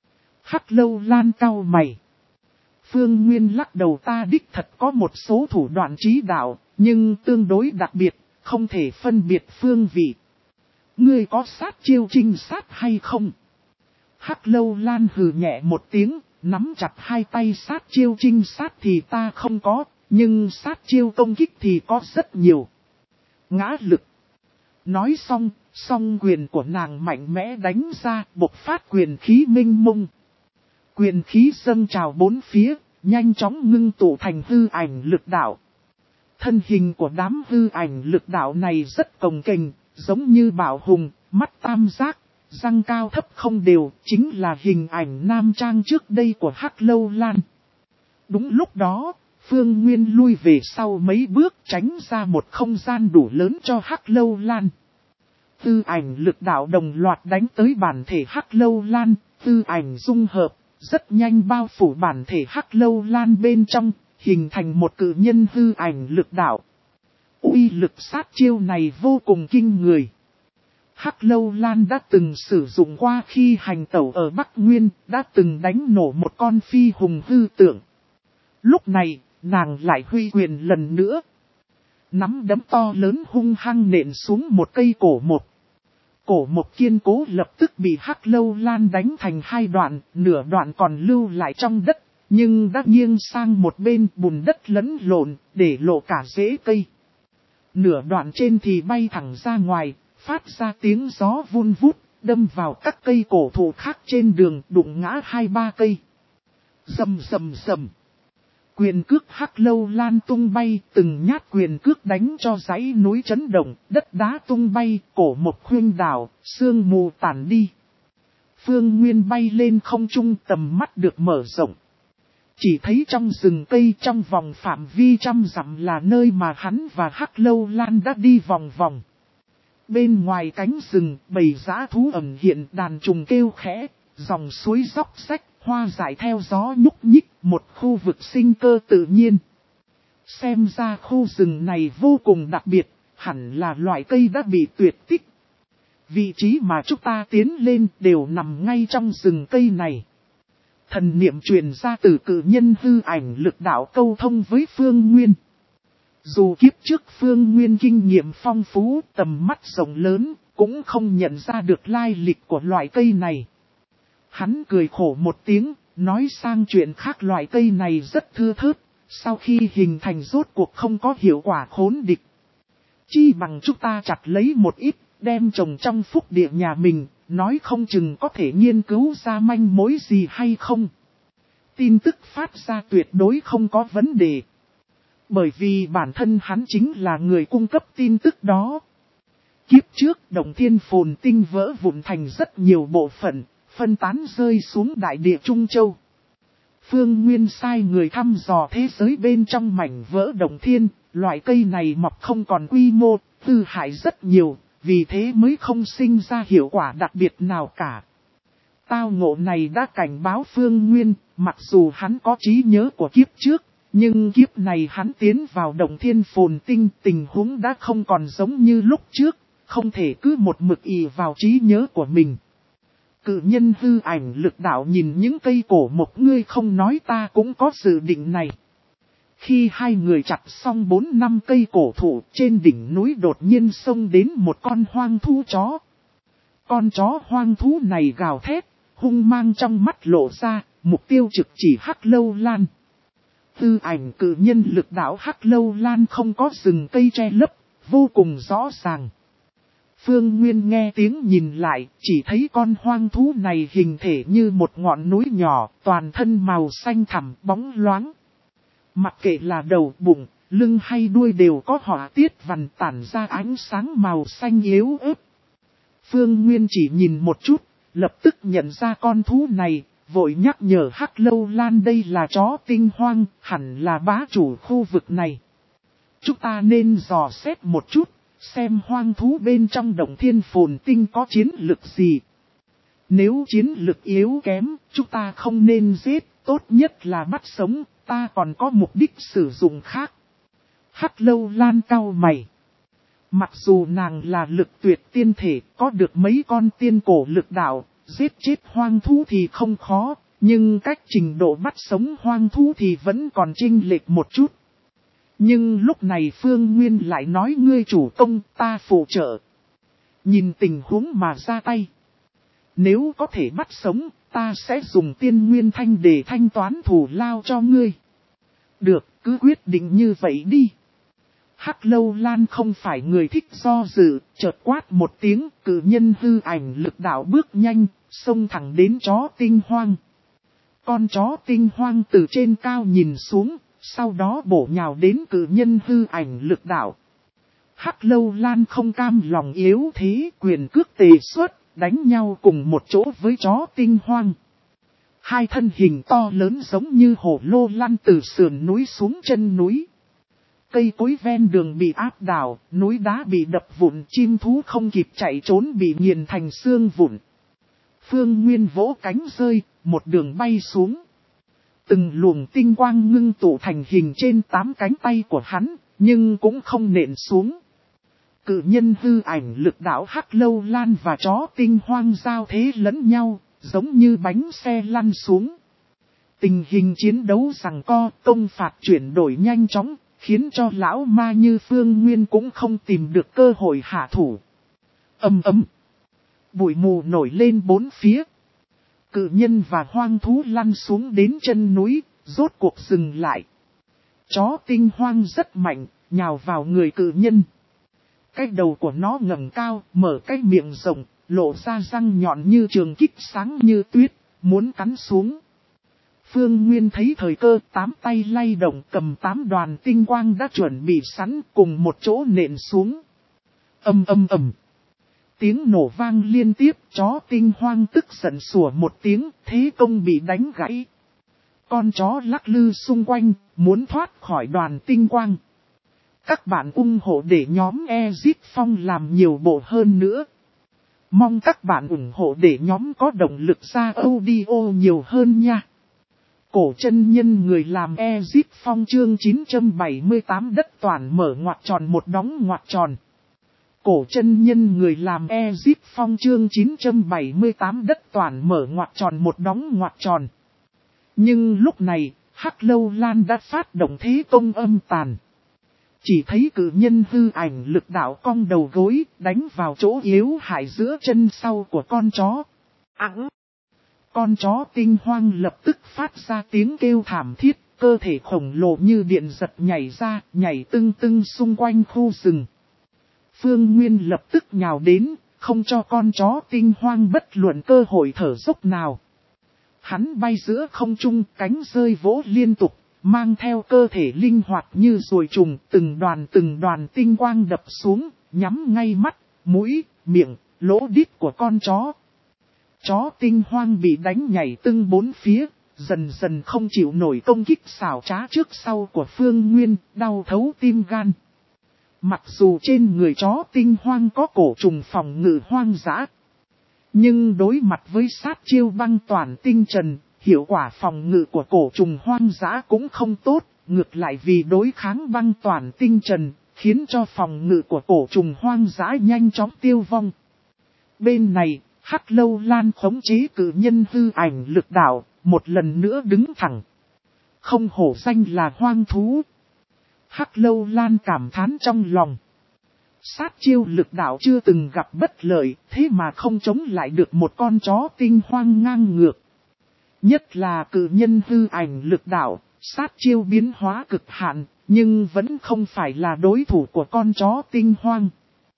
Hắc Lâu Lan cau mày. Phương Nguyên lắc đầu, ta đích thật có một số thủ đoạn trí đạo, nhưng tương đối đặc biệt, không thể phân biệt phương vị. Ngươi có sát chiêu trinh sát hay không? Hắc Lâu Lan hừ nhẹ một tiếng, nắm chặt hai tay, sát chiêu trinh sát thì ta không có, nhưng sát chiêu công kích thì có rất nhiều. Ngã lực. Nói xong, song quyền của nàng mạnh mẽ đánh ra, bộc phát quyền khí minh mông. Quyền khí dâng trào bốn phía, nhanh chóng ngưng tụ thành hư ảnh lực đạo. Thân hình của đám hư ảnh lực đạo này rất cồng kềnh, giống như bạo hùng, mắt tam giác, răng cao thấp không đều, chính là hình ảnh nam trang trước đây của Hắc Lâu Lan. Đúng lúc đó, Phương Nguyên lui về sau mấy bước, tránh ra một không gian đủ lớn cho Hắc Lâu Lan. Hư ảnh lực đạo đồng loạt đánh tới bản thể Hắc Lâu Lan, hư ảnh dung hợp, rất nhanh bao phủ bản thể Hắc Lâu Lan bên trong, hình thành một cự nhân hư ảnh lực đạo. Uy lực sát chiêu này vô cùng kinh người. Hắc Lâu Lan đã từng sử dụng qua khi hành tẩu ở Bắc Nguyên, đã từng đánh nổ một con phi hùng hư tượng. Lúc này, nàng lại huy quyền lần nữa. Nắm đấm to lớn hung hăng nện xuống một cây cổ mục. Cổ mục kiên cố lập tức bị Hắc Lâu Lan đánh thành hai đoạn, nửa đoạn còn lưu lại trong đất, nhưng đã nghiêng sang một bên, bùn đất lẫn lộn, để lộ cả rễ cây. Nửa đoạn trên thì bay thẳng ra ngoài, phát ra tiếng gió vun vút, đâm vào các cây cổ thụ khác trên đường, đụng ngã hai ba cây. Rầm rầm rầm. Quyền cước Hắc Lâu Lan tung bay, từng nhát quyền cước đánh cho dãy núi chấn động, đất đá tung bay, cổ một khuynh đảo, sương mù tản đi. Phương Nguyên bay lên không trung, tầm mắt được mở rộng. Chỉ thấy trong rừng cây, trong vòng phạm vi trăm dặm là nơi mà hắn và Hắc Lâu Lan đã đi vòng vòng. Bên ngoài cánh rừng, bầy dã thú ẩn hiện, đàn trùng kêu khẽ, dòng suối róc rách, hoa dại theo gió nhúc nhích, một khu vực sinh cơ tự nhiên. Xem ra khu rừng này vô cùng đặc biệt, hẳn là loại cây đã bị tuyệt tích. Vị trí mà chúng ta tiến lên đều nằm ngay trong rừng cây này. Thần niệm truyền ra từ cự nhân hư ảnh lực đạo câu thông với Phương Nguyên. Dù kiếp trước Phương Nguyên kinh nghiệm phong phú, tầm mắt rộng lớn, cũng không nhận ra được lai lịch của loại cây này. Hắn cười khổ một tiếng, nói sang chuyện khác, loại cây này rất thưa thớt, sau khi hình thành rốt cuộc không có hiệu quả khốn địch. Chi bằng chúng ta chặt lấy một ít, đem trồng trong phúc địa nhà mình, nói không chừng có thể nghiên cứu ra manh mối gì hay không. Tin tức phát ra tuyệt đối không có vấn đề. Bởi vì bản thân hắn chính là người cung cấp tin tức đó. Kiếp trước, Động Thiên Phồn Tinh vỡ vụn thành rất nhiều bộ phận, phân tán rơi xuống đại địa Trung Châu. Phương Nguyên sai người thăm dò thế giới bên trong mảnh vỡ Động Thiên, loại cây này mọc không còn quy mô, hư hại rất nhiều, vì thế mới không sinh ra hiệu quả đặc biệt nào cả. Tao ngộ này đã cảnh báo Phương Nguyên, mặc dù hắn có trí nhớ của kiếp trước, nhưng kiếp này hắn tiến vào Động Thiên Phồn Tinh, tình huống đã không còn giống như lúc trước, không thể cứ một mực ỷ vào trí nhớ của mình. Cự nhân hư ảnh lực đạo nhìn những cây cổ mộc, ngươi không nói ta cũng có dự định này. Khi hai người chặt xong bốn năm cây cổ thụ, trên đỉnh núi đột nhiên xông đến một con hoang thú chó. Con chó hoang thú này gào thét, hung mang trong mắt lộ ra, mục tiêu trực chỉ Hắc Lâu Lan. Tư ảnh cự nhân lực đạo Hắc Lâu Lan không có rừng cây che lấp, vô cùng rõ ràng. Phương Nguyên nghe tiếng nhìn lại, chỉ thấy con hoang thú này hình thể như một ngọn núi nhỏ, toàn thân màu xanh thẳm bóng loáng. Mặc kệ là đầu, bụng, lưng hay đuôi đều có họa tiết vằn tản ra ánh sáng màu xanh yếu ớt. Phương Nguyên chỉ nhìn một chút, lập tức nhận ra con thú này, vội nhắc nhở Hắc Lâu Lan đây là chó tinh hoang, hẳn là bá chủ khu vực này. Chúng ta nên dò xét một chút, xem hoang thú bên trong Động Thiên Phồn Tinh có chiến lực gì. Nếu chiến lực yếu kém, chúng ta không nên giết, tốt nhất là bắt sống, ta còn có mục đích sử dụng khác. Hắc Lâu Lan cau mày. Mặc dù nàng là lực tuyệt tiên thể, có được mấy con tiên cổ lực đạo, giết chết hoang thú thì không khó, Nhưng cách trình độ bắt sống hoang thú thì vẫn còn chênh lệch một chút. Nhưng lúc này Phương Nguyên lại nói ngươi chủ công ta phụ trợ. Nhìn tình huống mà ra tay. Nếu có thể bắt sống, ta sẽ dùng tiên nguyên thanh để thanh toán thù lao cho ngươi. Được, cứ quyết định như vậy đi. Hắc Lâu Lan không phải người thích do dự, chợt quát một tiếng, cự nhân hư ảnh lực đạo bước nhanh, xông thẳng đến chó tinh hoang. Con chó tinh hoang từ trên cao nhìn xuống, sau đó bổ nhào đến cự nhân hư ảnh lực đạo. Hắc Lâu Lan không cam lòng yếu thế, quyền cước tề xuất, đánh nhau cùng một chỗ với chó tinh hoang. Hai thân hình to lớn giống như hổ lô lăn từ sườn núi xuống chân núi. Cây cối ven đường bị áp đảo, núi đá bị đập vụn, chim thú không kịp chạy trốn bị nghiền thành xương vụn. Phương Nguyên vỗ cánh rơi, một đường bay xuống. Từng luồng tinh quang ngưng tụ thành hình trên tám cánh tay của hắn, nhưng cũng không nện xuống. Cự nhân hư ảnh lực đạo Hắc Lâu Lan và chó tinh hoang giao thế lẫn nhau, giống như bánh xe lăn xuống. Tình hình chiến đấu giằng co, công phạt chuyển đổi nhanh chóng, khiến cho lão ma như Phương Nguyên cũng không tìm được cơ hội hạ thủ. Ầm ầm. Bụi mù nổi lên bốn phía. Cự nhân và hoang thú lăn xuống đến chân núi, rốt cuộc dừng lại. Chó tinh hoang rất mạnh, nhào vào người cự nhân. Cái đầu của nó ngẩng cao, mở cái miệng rộng, lộ ra răng nhọn như trường kích sáng như tuyết, muốn cắn xuống. Phương Nguyên thấy thời cơ, tám tay lay động cầm tám đoàn tinh quang đã chuẩn bị sẵn cùng một chỗ nện xuống. Âm âm ầm. Tiếng nổ vang liên tiếp, chó tinh hoang tức giận sủa một tiếng, thế công bị đánh gãy. Con chó lắc lư xung quanh, muốn thoát khỏi đoàn tinh quang. Các bạn ủng hộ để nhóm Exit Phong làm nhiều bộ hơn nữa. Mong các bạn ủng hộ để nhóm có động lực ra audio nhiều hơn nha. Cổ chân nhân người làm Exit Phong chương chín trăm bảy mươi tám đất toàn mở ngoặc tròn một đóng ngoặc tròn. Cổ chân nhân người làm Exit Phong chương chín trăm bảy mươi tám đất toàn mở ngoặc tròn một đóng ngoặc tròn. Nhưng lúc này, Hắc Lâu Lan đã phát động thế công âm tàn. Chỉ thấy cự nhân hư ảnh lực đạo cong đầu gối, đánh vào chỗ yếu hại giữa chân sau của con chó. Ẵng! Con chó tinh hoang lập tức phát ra tiếng kêu thảm thiết, cơ thể khổng lồ như điện giật nhảy ra, nhảy tưng tưng xung quanh khu rừng. Phương Nguyên lập tức nhào đến, không cho con chó tinh hoang bất luận cơ hội thở dốc nào. Hắn bay giữa không trung, cánh rơi vỗ liên tục, mang theo cơ thể linh hoạt như ruồi trùng, từng đoàn từng đoàn tinh quang đập xuống, nhắm ngay mắt, mũi, miệng, lỗ đít của con chó. Chó tinh hoang bị đánh nhảy tưng bốn phía, dần dần không chịu nổi công kích xảo trá trước sau của Phương Nguyên, đau thấu tim gan. Mặc dù trên người chó tinh hoang có cổ trùng phòng ngự hoang dã, nhưng đối mặt với sát chiêu băng toàn tinh trần, hiệu quả phòng ngự của cổ trùng hoang dã cũng không tốt, ngược lại vì đối kháng băng toàn tinh trần, khiến cho phòng ngự của cổ trùng hoang dã nhanh chóng tiêu vong. Bên này, Hắc Lâu Lan khống chế cự nhân hư ảnh lực đạo, một lần nữa đứng thẳng. Không hổ danh là hoang thú. Hắc Lâu Lan cảm thán trong lòng. Sát chiêu lực đạo chưa từng gặp bất lợi, thế mà không chống lại được một con chó tinh hoang ngang ngược. Nhất là cự nhân hư ảnh lực đạo, sát chiêu biến hóa cực hạn, nhưng vẫn không phải là đối thủ của con chó tinh hoang.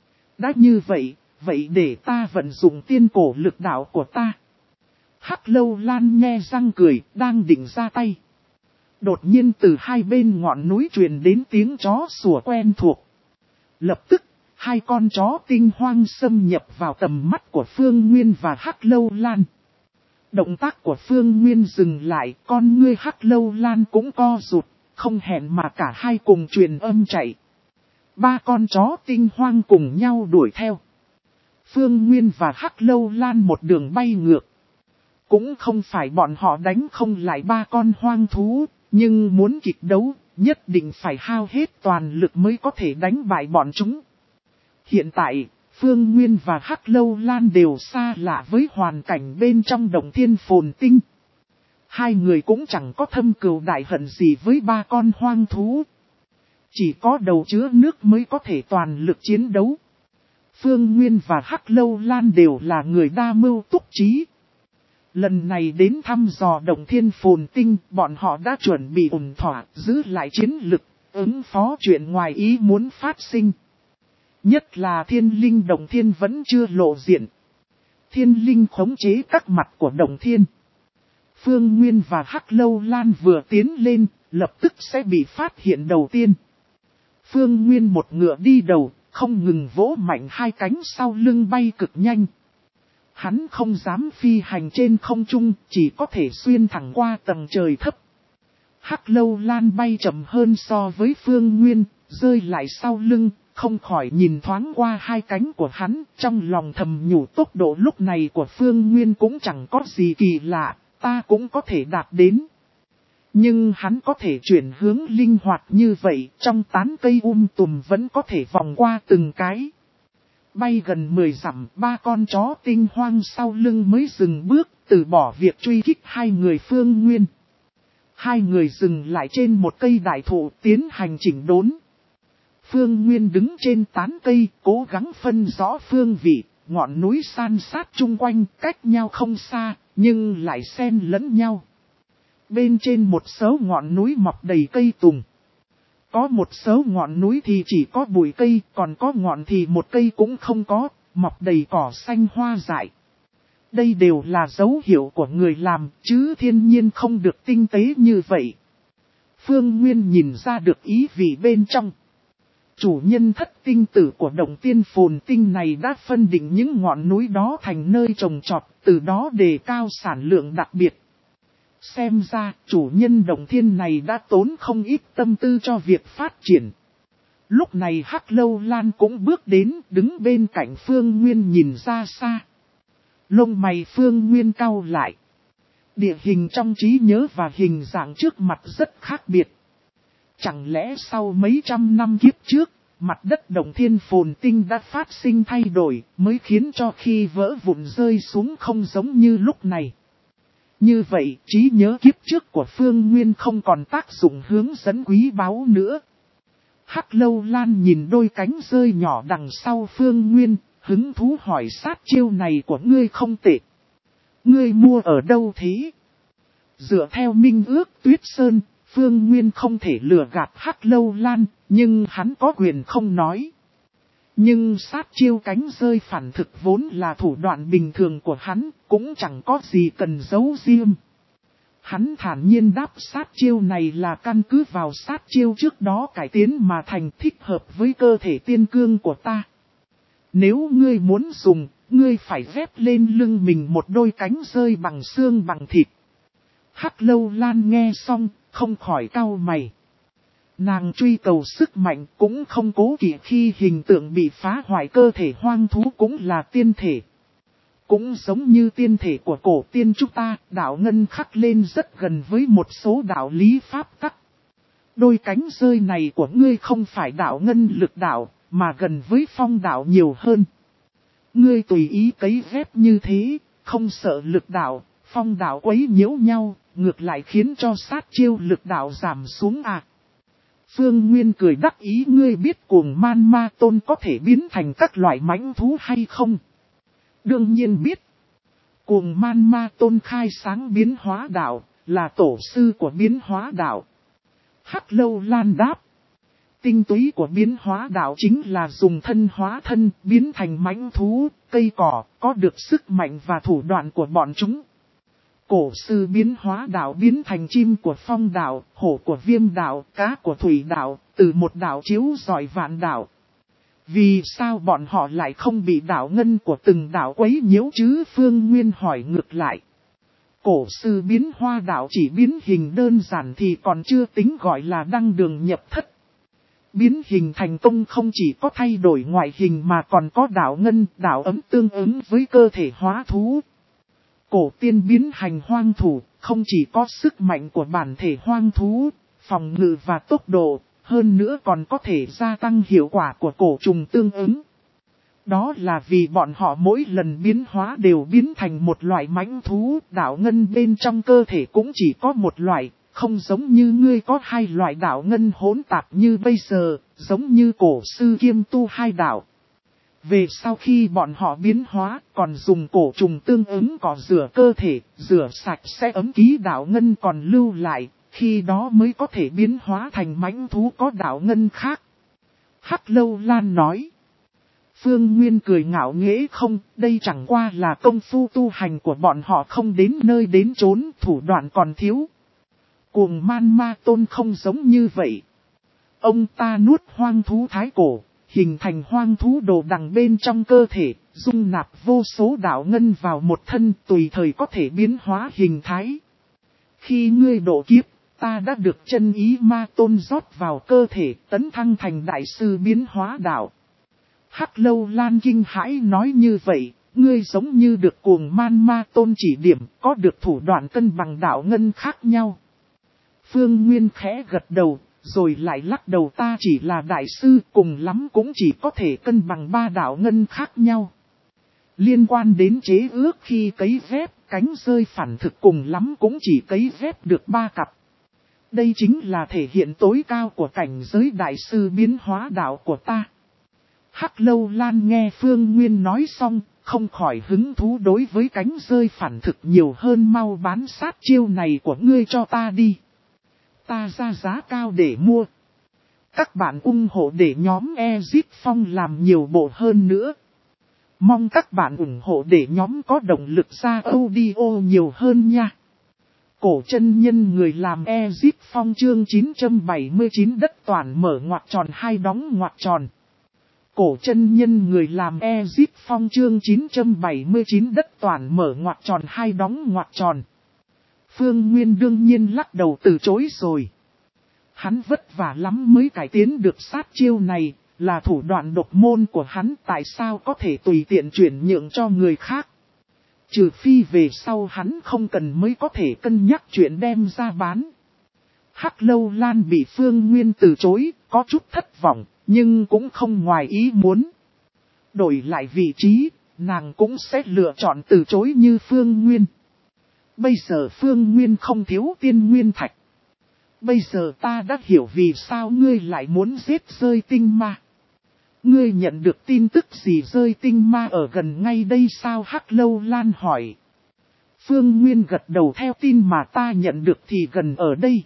Đã như vậy, vậy để ta vận dụng tiên cổ lực đạo của ta. Hắc Lâu Lan nhe răng cười, đang định ra tay. Đột nhiên từ hai bên ngọn núi truyền đến tiếng chó sủa quen thuộc. Lập tức, hai con chó tinh hoang xâm nhập vào tầm mắt của Phương Nguyên và Hắc Lâu Lan. Động tác của Phương Nguyên dừng lại, con ngươi Hắc Lâu Lan cũng co rụt, không hẹn mà cả hai cùng truyền âm chạy. Ba con chó tinh hoang cùng nhau đuổi theo. Phương Nguyên và Hắc Lâu Lan một đường bay ngược. Cũng không phải bọn họ đánh không lại ba con hoang thú, nhưng muốn kịch đấu, nhất định phải hao hết toàn lực mới có thể đánh bại bọn chúng. Hiện tại, Phương Nguyên và Hắc Lâu Lan đều xa lạ với hoàn cảnh bên trong động thiên phồn tinh. Hai người cũng chẳng có thâm cừu đại hận gì với ba con hoang thú. Chỉ có đầu chứa nước mới có thể toàn lực chiến đấu. Phương Nguyên và Hắc Lâu Lan đều là người đa mưu túc trí. Lần này đến thăm dò Động Thiên Phồn Tinh, bọn họ đã chuẩn bị ổn thỏa, giữ lại chiến lực, ứng phó chuyện ngoài ý muốn phát sinh. Nhất là thiên linh Động Thiên vẫn chưa lộ diện. Thiên linh khống chế các mặt của Động Thiên. Phương Nguyên và Hắc Lâu Lan vừa tiến lên, lập tức sẽ bị phát hiện đầu tiên. Phương Nguyên một ngựa đi đầu, không ngừng vỗ mạnh hai cánh sau lưng bay cực nhanh. Hắn không dám phi hành trên không trung, chỉ có thể xuyên thẳng qua tầng trời thấp. Hắc Lâu Lan bay chậm hơn so với Phương Nguyên, rơi lại sau lưng, không khỏi nhìn thoáng qua hai cánh của hắn, trong lòng thầm nhủ tốc độ lúc này của Phương Nguyên cũng chẳng có gì kỳ lạ, ta cũng có thể đạt đến. Nhưng hắn có thể chuyển hướng linh hoạt như vậy, trong tán cây um tùm vẫn có thể vòng qua từng cái. Bay gần mười dặm, ba con chó tinh hoang sau lưng mới dừng bước, từ bỏ việc truy kích hai người Phương Nguyên. Hai người dừng lại trên một cây đại thụ tiến hành chỉnh đốn. Phương Nguyên đứng trên tán cây, cố gắng phân rõ phương vị, ngọn núi san sát chung quanh, cách nhau không xa, nhưng lại xen lẫn nhau. Bên trên một số ngọn núi mọc đầy cây tùng. Có một số ngọn núi thì chỉ có bụi cây, còn có ngọn thì một cây cũng không có, mọc đầy cỏ xanh hoa dại. Đây đều là dấu hiệu của người làm, chứ thiên nhiên không được tinh tế như vậy. Phương Nguyên nhìn ra được ý vị bên trong. Chủ nhân thất tinh tử của Động Thiên Phồn Tinh này đã phân định những ngọn núi đó thành nơi trồng trọt, từ đó đề cao sản lượng đặc biệt. Xem ra, chủ nhân Động Thiên này đã tốn không ít tâm tư cho việc phát triển. Lúc này Hắc Lâu Lan cũng bước đến, đứng bên cạnh Phương Nguyên nhìn ra xa. Lông mày Phương Nguyên cau lại. Địa hình trong trí nhớ và hình dạng trước mặt rất khác biệt. Chẳng lẽ sau mấy trăm năm kiếp trước, mặt đất Động Thiên Phồn Tinh đã phát sinh thay đổi, mới khiến cho khi vỡ vụn rơi xuống không giống như lúc này. Như vậy, trí nhớ kiếp trước của Phương Nguyên không còn tác dụng hướng dẫn quý báu nữa. Hắc Lâu Lan nhìn đôi cánh rơi nhỏ đằng sau Phương Nguyên, hứng thú hỏi sát chiêu này của ngươi không tệ. Ngươi mua ở đâu thế? Dựa theo minh ước Tuyết Sơn, Phương Nguyên không thể lừa gạt Hắc Lâu Lan, nhưng hắn có quyền không nói. Nhưng sát chiêu cánh rơi phản thực vốn là thủ đoạn bình thường của hắn, cũng chẳng có gì cần giấu riêng. Hắn thản nhiên đáp sát chiêu này là căn cứ vào sát chiêu trước đó cải tiến mà thành thích hợp với cơ thể tiên cương của ta. Nếu ngươi muốn dùng, ngươi phải vép lên lưng mình một đôi cánh rơi bằng xương bằng thịt. Hắc Lâu Lan nghe xong, không khỏi cau mày. Nàng truy cầu sức mạnh cũng không cố kỵ khi hình tượng bị phá hoại, cơ thể hoang thú cũng là tiên thể. Cũng giống như tiên thể của cổ tiên chúng ta, đạo ngân khắc lên rất gần với một số đạo lý pháp tắc. Đôi cánh rơi này của ngươi không phải đạo ngân lực đạo, mà gần với phong đạo nhiều hơn. Ngươi tùy ý cấy ghép như thế, không sợ lực đạo, phong đạo quấy nhiễu nhau, ngược lại khiến cho sát chiêu lực đạo giảm xuống à. Phương Nguyên cười đắc ý, ngươi biết cuồng man ma tôn có thể biến thành các loại mãnh thú hay không? Đương nhiên biết. Cuồng man ma tôn khai sáng biến hóa đạo, là tổ sư của biến hóa đạo. Hắc Lâu Lan đáp. Tinh túy của biến hóa đạo chính là dùng thân hóa thân, biến thành mãnh thú, cây cỏ, có được sức mạnh và thủ đoạn của bọn chúng. Cổ sư biến hóa đạo biến thành chim của phong đạo, hổ của viêm đạo, cá của thủy đạo, từ một đạo chiếu rọi vạn đạo. Vì sao bọn họ lại không bị đạo ngân của từng đạo quấy nhiễu chứ? Phương Nguyên hỏi ngược lại. Cổ sư biến hóa đạo chỉ biến hình đơn giản thì còn chưa tính gọi là đăng đường nhập thất. Biến hình thành công không chỉ có thay đổi ngoại hình mà còn có đạo ngân, đạo ấm tương ứng với cơ thể hóa thú. Cổ tiên biến hành hoang thủ, không chỉ có sức mạnh của bản thể hoang thú, phòng ngự và tốc độ, hơn nữa còn có thể gia tăng hiệu quả của cổ trùng tương ứng. đó là vì bọn họ mỗi lần biến hóa đều biến thành một loại mãnh thú, đạo ngân bên trong cơ thể cũng chỉ có một loại, không giống như ngươi có hai loại đạo ngân hỗn tạp như bây giờ, giống như cổ sư kiêm tu hai đạo. Về sau khi bọn họ biến hóa, còn dùng cổ trùng tương ứng cỏ rửa cơ thể, rửa sạch sẽ ấm ký đạo ngân còn lưu lại, khi đó mới có thể biến hóa thành mãnh thú có đạo ngân khác. Hắc Lâu Lan nói. Phương Nguyên cười ngạo nghễ không, đây chẳng qua là công phu tu hành của bọn họ không đến nơi đến chốn, thủ đoạn còn thiếu. Cuồng Man Ma Tôn không giống như vậy. Ông ta nuốt hoang thú thái cổ, hình thành hoang thú đồ đằng bên trong cơ thể, dung nạp vô số đạo ngân vào một thân tùy thời có thể biến hóa hình thái. Khi ngươi độ kiếp, ta đã được chân ý Ma Tôn rót vào cơ thể tấn thăng thành đại sư biến hóa đạo. Hắc Lâu Lan kinh hãi nói như vậy, ngươi giống như được Cuồng Man Ma Tôn chỉ điểm, có được thủ đoạn cân bằng đạo ngân khác nhau. Phương Nguyên khẽ gật đầu, rồi lại lắc đầu, ta chỉ là đại sư, cùng lắm cũng chỉ có thể cân bằng ba đạo ngân khác nhau. Liên quan đến chế ước khi cấy ghép, cánh rơi phản thực cùng lắm cũng chỉ cấy ghép được ba cặp. Đây chính là thể hiện tối cao của cảnh giới đại sư biến hóa đạo của ta. Hắc Lâu Lan nghe Phương Nguyên nói xong, không khỏi hứng thú đối với cánh rơi phản thực nhiều hơn, mau bán sát chiêu này của ngươi cho ta đi. Ta ra giá cao để mua. Các bạn ủng hộ để nhóm Exit Phong làm nhiều bộ hơn nữa. Mong các bạn ủng hộ để nhóm có động lực ra audio nhiều hơn nha. Cổ chân nhân người làm Exit Phong chương chín trăm bảy mươi chín đất toàn mở ngoặc tròn hai đóng ngoặc tròn. Cổ chân nhân người làm Exit Phong chương chín trăm bảy mươi chín đất toàn mở ngoặc tròn hai đóng ngoặc tròn. Phương Nguyên đương nhiên lắc đầu từ chối rồi. Hắn vất vả lắm mới cải tiến được sát chiêu này, là thủ đoạn độc môn của hắn, tại sao có thể tùy tiện chuyển nhượng cho người khác. Trừ phi về sau hắn không cần mới có thể cân nhắc chuyện đem ra bán. Hắc Lâu Lan bị Phương Nguyên từ chối, có chút thất vọng, nhưng cũng không ngoài ý muốn. Đổi lại vị trí, nàng cũng sẽ lựa chọn từ chối như Phương Nguyên. Bây giờ Phương Nguyên không thiếu tiên nguyên thạch. Bây giờ ta đã hiểu vì sao ngươi lại muốn giết rơi tinh ma. Ngươi nhận được tin tức gì rơi tinh ma ở gần ngay đây sao? Hắc Lâu Lan hỏi. Phương Nguyên gật đầu, theo tin mà ta nhận được thì gần ở đây.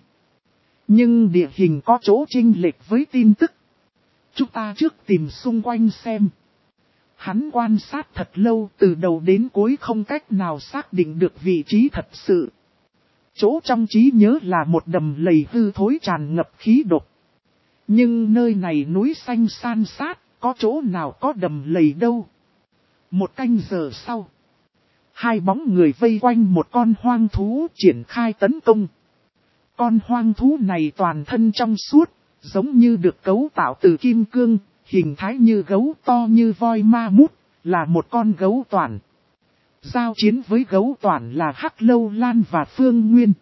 Nhưng địa hình có chỗ chênh lệch với tin tức. Chúng ta trước tìm xung quanh xem. Hắn quan sát thật lâu, từ đầu đến cuối không cách nào xác định được vị trí thật sự. Chỗ trong trí nhớ là một đầm lầy hư thối tràn ngập khí độc. Nhưng nơi này núi xanh san sát, có chỗ nào có đầm lầy đâu. Một canh giờ sau, hai bóng người vây quanh một con hoang thú triển khai tấn công. Con hoang thú này toàn thân trong suốt, giống như được cấu tạo từ kim cương, hình thái như gấu, to như voi ma mút, là một con gấu toàn. Giao chiến với gấu toàn là Hắc Lâu Lan và Phương Nguyên.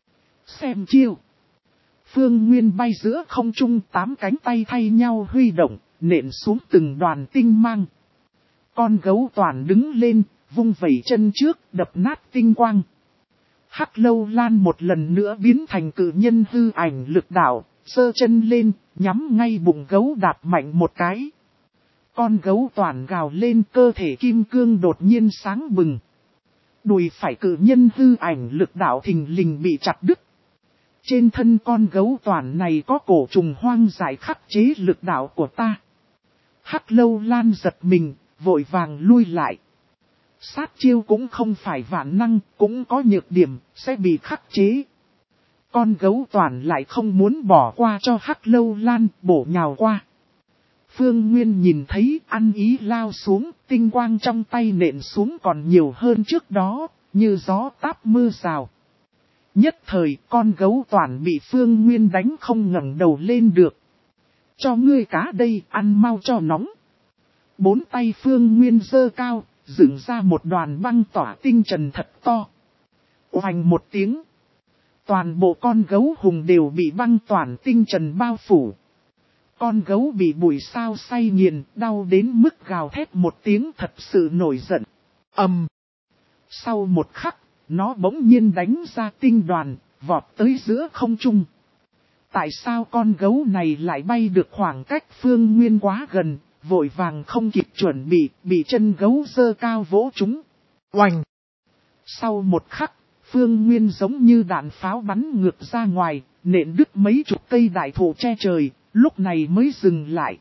Xem chiêu. Phương Nguyên bay giữa không trung, tám cánh tay thay nhau huy động, nện xuống từng đoàn tinh mang. Con gấu toàn đứng lên, vung vẩy chân trước, đập nát tinh quang. Hắc Lâu Lan một lần nữa biến thành cự nhân hư ảnh lực đạo, giơ chân lên, nhắm ngay bụng gấu đạp mạnh một cái. Con gấu toàn gào lên, cơ thể kim cương đột nhiên sáng bừng. Đùi phải cự nhân hư ảnh lực đạo thình lình bị chặt đứt. Trên thân con gấu toàn này có cổ trùng hoang dại khắc chế lực đạo của ta. Hắc Lâu Lan giật mình, vội vàng lui lại. Sát chiêu cũng không phải vạn năng, cũng có nhược điểm, sẽ bị khắc chế. Con gấu toàn lại không muốn bỏ qua cho Hắc Lâu Lan, bổ nhào qua. Phương Nguyên nhìn thấy, ăn ý lao xuống, tinh quang trong tay nện xuống còn nhiều hơn trước đó, như gió táp mưa rào. Nhất thời, con gấu toàn bị Phương Nguyên đánh không ngẩng đầu lên được. Cho ngươi cá đây, ăn mau cho nóng. Bốn tay Phương Nguyên giơ cao, dựng ra một đoàn băng tỏa tinh trần thật to. Oanh một tiếng. Toàn bộ con gấu hùng đều bị băng toàn tinh trần bao phủ. Con gấu bị bụi sao say nghiền, đau đến mức gào thét một tiếng thật sự nổi giận. Ầm. Sau một khắc, nó bỗng nhiên đánh ra tinh đoàn, vọt tới giữa không trung. Tại sao con gấu này lại bay được khoảng cách Phương Nguyên quá gần, vội vàng không kịp chuẩn bị, bị chân gấu giơ cao vỗ trúng. Oành! Sau một khắc, Phương Nguyên giống như đạn pháo bắn ngược ra ngoài, nện đứt mấy chục cây đại thụ che trời, lúc này mới dừng lại.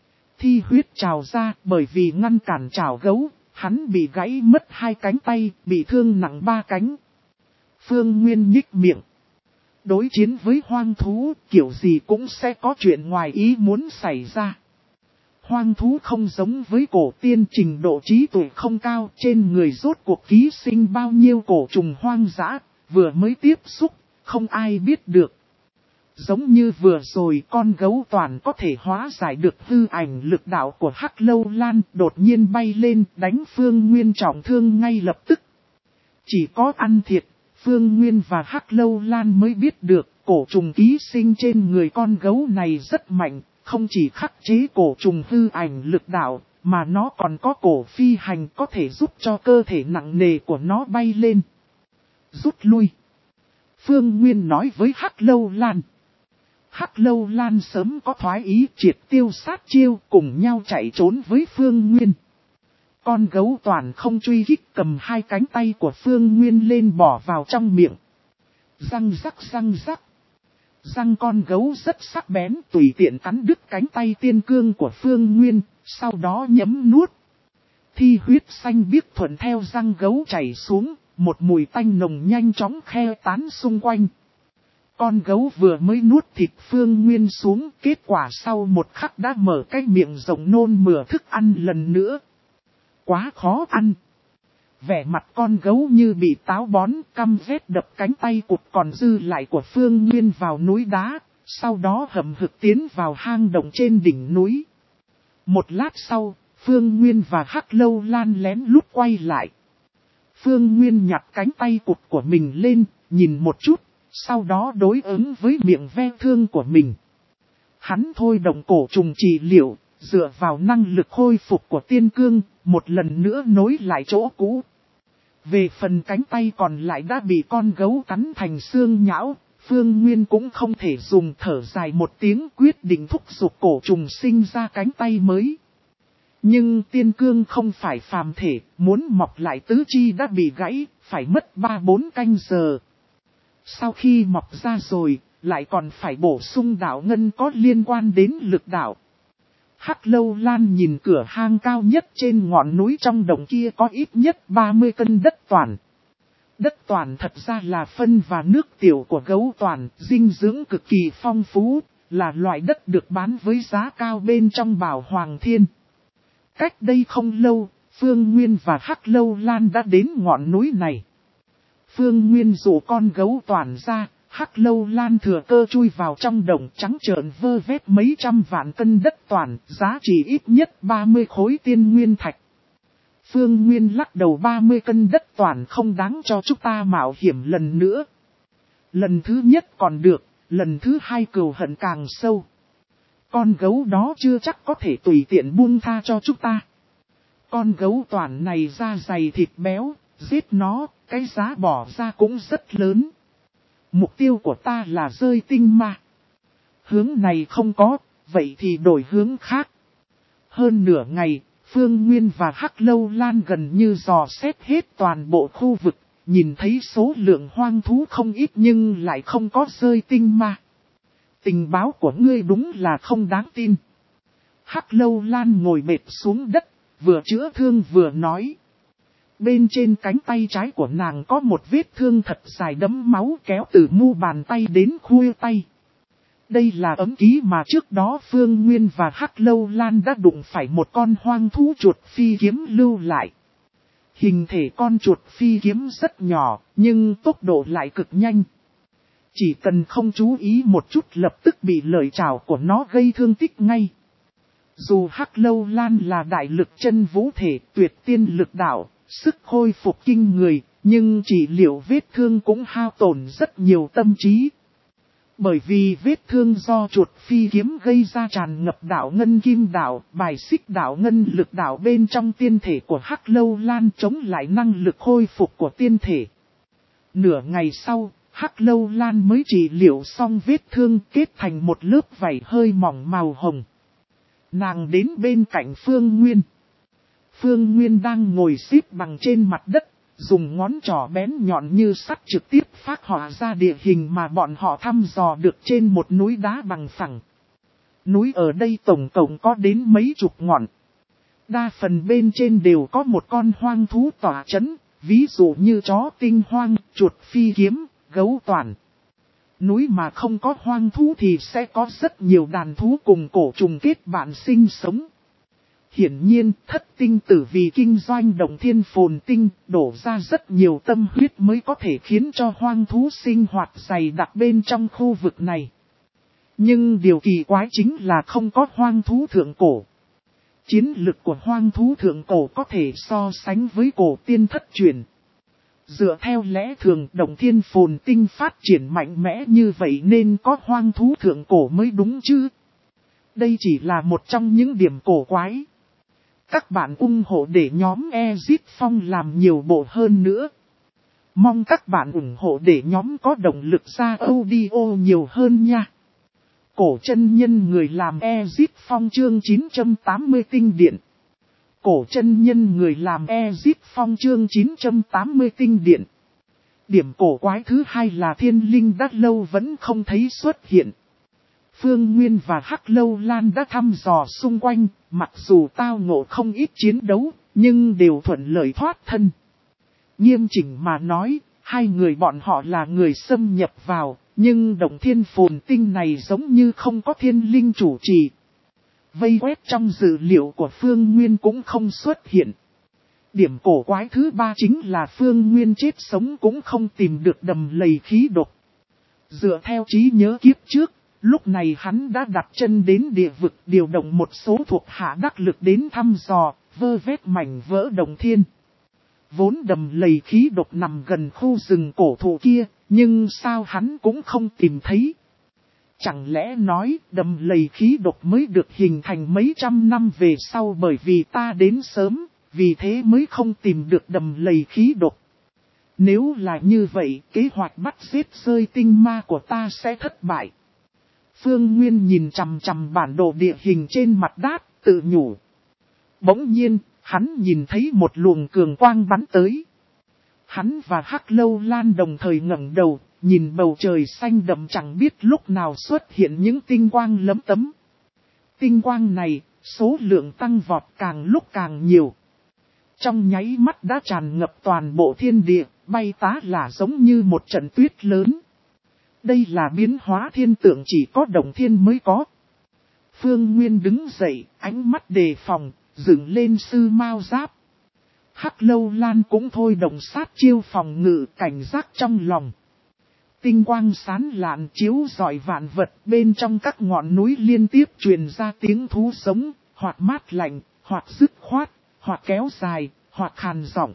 Thi huyết trào ra bởi vì ngăn cản chảo gấu, hắn bị gãy mất hai cánh tay, bị thương nặng ba cánh. Phương Nguyên nhích miệng. Đối chiến với hoang thú, kiểu gì cũng sẽ có chuyện ngoài ý muốn xảy ra. Hoang thú không giống với cổ tiên, trình độ trí tuệ không cao, trên người rốt cuộc ký sinh bao nhiêu cổ trùng hoang dã, vừa mới tiếp xúc, không ai biết được. Giống như vừa rồi con gấu toàn có thể hóa giải được hư ảnh lực đạo của Hắc Lâu Lan, đột nhiên bay lên đánh Phương Nguyên trọng thương ngay lập tức. Chỉ có ăn thiệt, Phương Nguyên và Hắc Lâu Lan mới biết được cổ trùng ký sinh trên người con gấu này rất mạnh, không chỉ khắc chế cổ trùng hư ảnh lực đạo, mà nó còn có cổ phi hành có thể giúp cho cơ thể nặng nề của nó bay lên. Rút lui. Phương Nguyên nói với Hắc Lâu Lan. Hắc Lâu Lan sớm có thoái ý triệt tiêu sát chiêu cùng nhau chạy trốn với Phương Nguyên. Con gấu toàn không truy kích cầm hai cánh tay của Phương Nguyên lên bỏ vào trong miệng. Răng rắc răng rắc. Răng con gấu rất sắc bén tùy tiện cắn đứt cánh tay tiên cương của Phương Nguyên, sau đó nhấm nuốt. Thi huyết xanh biếc thuận theo răng gấu chảy xuống, một mùi tanh nồng nhanh chóng khe tán xung quanh. Con gấu vừa mới nuốt thịt Phương Nguyên xuống, kết quả sau một khắc đã mở cái miệng rộng nôn mửa thức ăn lần nữa. Quá khó ăn. Vẻ mặt con gấu như bị táo bón, căm vết đập cánh tay cụt còn dư lại của Phương Nguyên vào núi đá, sau đó hậm hực tiến vào hang động trên đỉnh núi. Một lát sau, Phương Nguyên và Hắc Lâu Lan lén lút quay lại. Phương Nguyên nhặt cánh tay cụt của mình lên, nhìn một chút, sau đó đối ứng với miệng ve thương của mình. Hắn thôi động cổ trùng trị liệu, dựa vào năng lực khôi phục của tiên cương, một lần nữa nối lại chỗ cũ. Về phần cánh tay còn lại đã bị con gấu cắn thành xương nhão, Phương Nguyên cũng không thể dùng thở dài một tiếng quyết định thúc giục cổ trùng sinh ra cánh tay mới. Nhưng tiên cương không phải phàm thể, muốn mọc lại tứ chi đã bị gãy, phải mất ba bốn canh giờ. Sau khi mọc ra rồi, lại còn phải bổ sung đạo ngân có liên quan đến lực đạo. Hắc Lâu Lan nhìn cửa hang cao nhất trên ngọn núi trong đồng kia có ít nhất ba mươi cân đất toàn. Đất toàn thật ra là phân và nước tiểu của gấu toàn, dinh dưỡng cực kỳ phong phú, là loại đất được bán với giá cao bên trong Bảo Hoàng Thiên. Cách đây không lâu, Phương Nguyên và Hắc Lâu Lan đã đến ngọn núi này. Phương Nguyên dụ con gấu toàn ra, Hắc Lâu Lan thừa cơ chui vào trong đồng trắng trợn vơ vét mấy trăm vạn cân đất toàn, giá trị ít nhất ba mươi khối tiên nguyên thạch. Phương Nguyên lắc đầu ba mươi cân đất toàn không đáng cho chúng ta mạo hiểm lần nữa. Lần thứ nhất còn được, lần thứ hai cừu hận càng sâu. Con gấu đó chưa chắc có thể tùy tiện buông tha cho chúng ta. Con gấu toàn này da dày thịt béo, giết nó, cái giá bỏ ra cũng rất lớn. Mục tiêu của ta là rơi tinh ma. Hướng này không có, vậy thì đổi hướng khác. Hơn nửa ngày, Phương Nguyên và Hắc Lâu Lan gần như dò xét hết toàn bộ khu vực, nhìn thấy số lượng hoang thú không ít nhưng lại không có rơi tinh ma. Tình báo của ngươi đúng là không đáng tin. Hắc Lâu Lan ngồi bệt xuống đất, vừa chữa thương vừa nói. Bên trên cánh tay trái của nàng có một vết thương thật dài đẫm máu kéo từ mu bàn tay đến khuỷu tay. Đây là ấm ký mà trước đó Phương Nguyên và Hắc Lâu Lan đã đụng phải một con hoang thú chuột phi kiếm lưu lại. Hình thể con chuột phi kiếm rất nhỏ, nhưng tốc độ lại cực nhanh. Chỉ cần không chú ý một chút lập tức bị lợi chảo của nó gây thương tích ngay. Dù Hắc Lâu Lan là đại lực chân vũ thể tuyệt tiên lực đạo, sức khôi phục kinh người, nhưng trị liệu vết thương cũng hao tổn rất nhiều tâm trí. Bởi vì vết thương do chuột phi kiếm gây ra tràn ngập đạo ngân kim đạo, bài xích đạo ngân lực đạo bên trong tiên thể của Hắc Lâu Lan chống lại năng lực khôi phục của tiên thể. Nửa ngày sau, Hắc Lâu Lan mới trị liệu xong vết thương kết thành một lớp vảy hơi mỏng màu hồng. Nàng đến bên cạnh Phương Nguyên. Phương Nguyên đang ngồi xếp bằng trên mặt đất, dùng ngón trỏ bén nhọn như sắt trực tiếp phác họa ra địa hình mà bọn họ thăm dò được trên một núi đá bằng phẳng. Núi ở đây tổng cộng có đến mấy chục ngọn. Đa phần bên trên đều có một con hoang thú tỏa chấn, ví dụ như chó tinh hoang, chuột phi kiếm, gấu toàn. Núi mà không có hoang thú thì sẽ có rất nhiều đàn thú cùng cổ trùng kết bạn sinh sống. Hiển nhiên, thất tinh tử vì kinh doanh Động Thiên Phồn Tinh, đổ ra rất nhiều tâm huyết mới có thể khiến cho hoang thú sinh hoạt dày đặc bên trong khu vực này. Nhưng điều kỳ quái chính là không có hoang thú thượng cổ. Chiến lực của hoang thú thượng cổ có thể so sánh với cổ tiên thất truyền. Dựa theo lẽ thường Động Thiên Phồn Tinh phát triển mạnh mẽ như vậy nên có hoang thú thượng cổ mới đúng chứ. Đây chỉ là một trong những điểm cổ quái. Các bạn ủng hộ để nhóm Exit Phong làm nhiều bộ hơn nữa. Mong các bạn ủng hộ để nhóm có động lực ra audio nhiều hơn nha. Cổ chân nhân người làm Exit Phong chương chín trăm tám mươi tinh điện. Cổ chân nhân người làm Exit Phong chương chín trăm tám mươi tinh điện. Điểm cổ quái thứ hai là thiên linh đã lâu vẫn không thấy xuất hiện. Phương Nguyên và Hắc Lâu Lan đã thăm dò xung quanh, mặc dù tao ngộ không ít chiến đấu, nhưng đều thuận lợi thoát thân. Nghiêm chỉnh mà nói, hai người bọn họ là người xâm nhập vào, nhưng Động Thiên Phồn Tinh này giống như không có thiên linh chủ trì. Vây quét trong dữ liệu của Phương Nguyên cũng không xuất hiện. Điểm cổ quái thứ ba chính là Phương Nguyên chết sống cũng không tìm được đầm lầy khí độc. Dựa theo trí nhớ kiếp trước, lúc này hắn đã đặt chân đến địa vực điều động một số thuộc hạ đắc lực đến thăm dò, vơ vét mảnh vỡ Động Thiên. Vốn đầm lầy khí độc nằm gần khu rừng cổ thụ kia, nhưng sao hắn cũng không tìm thấy. Chẳng lẽ nói đầm lầy khí độc mới được hình thành mấy trăm năm về sau bởi vì ta đến sớm, vì thế mới không tìm được đầm lầy khí độc. Nếu là như vậy, kế hoạch bắt giết rơi tinh ma của ta sẽ thất bại. Phương Nguyên nhìn chằm chằm bản đồ địa hình trên mặt đát, tự nhủ. Bỗng nhiên, hắn nhìn thấy một luồng cường quang bắn tới. Hắn và Hắc Lâu Lan đồng thời ngẩng đầu, nhìn bầu trời xanh đậm chẳng biết lúc nào xuất hiện những tinh quang lấm tấm. Tinh quang này, số lượng tăng vọt càng lúc càng nhiều. Trong nháy mắt đã tràn ngập toàn bộ thiên địa, bay tá là giống như một trận tuyết lớn. Đây là biến hóa thiên tượng chỉ có Động Thiên mới có. Phương Nguyên đứng dậy, ánh mắt đề phòng, dựng lên sư mao giáp. Hắc Lâu Lan cũng thôi động sát chiêu phòng ngự cảnh giác trong lòng. Tinh quang sáng lạn chiếu rọi vạn vật bên trong các ngọn núi liên tiếp truyền ra tiếng thú sống, hoặc mát lạnh, hoặc dứt khoát, hoặc kéo dài, hoặc khàn giọng.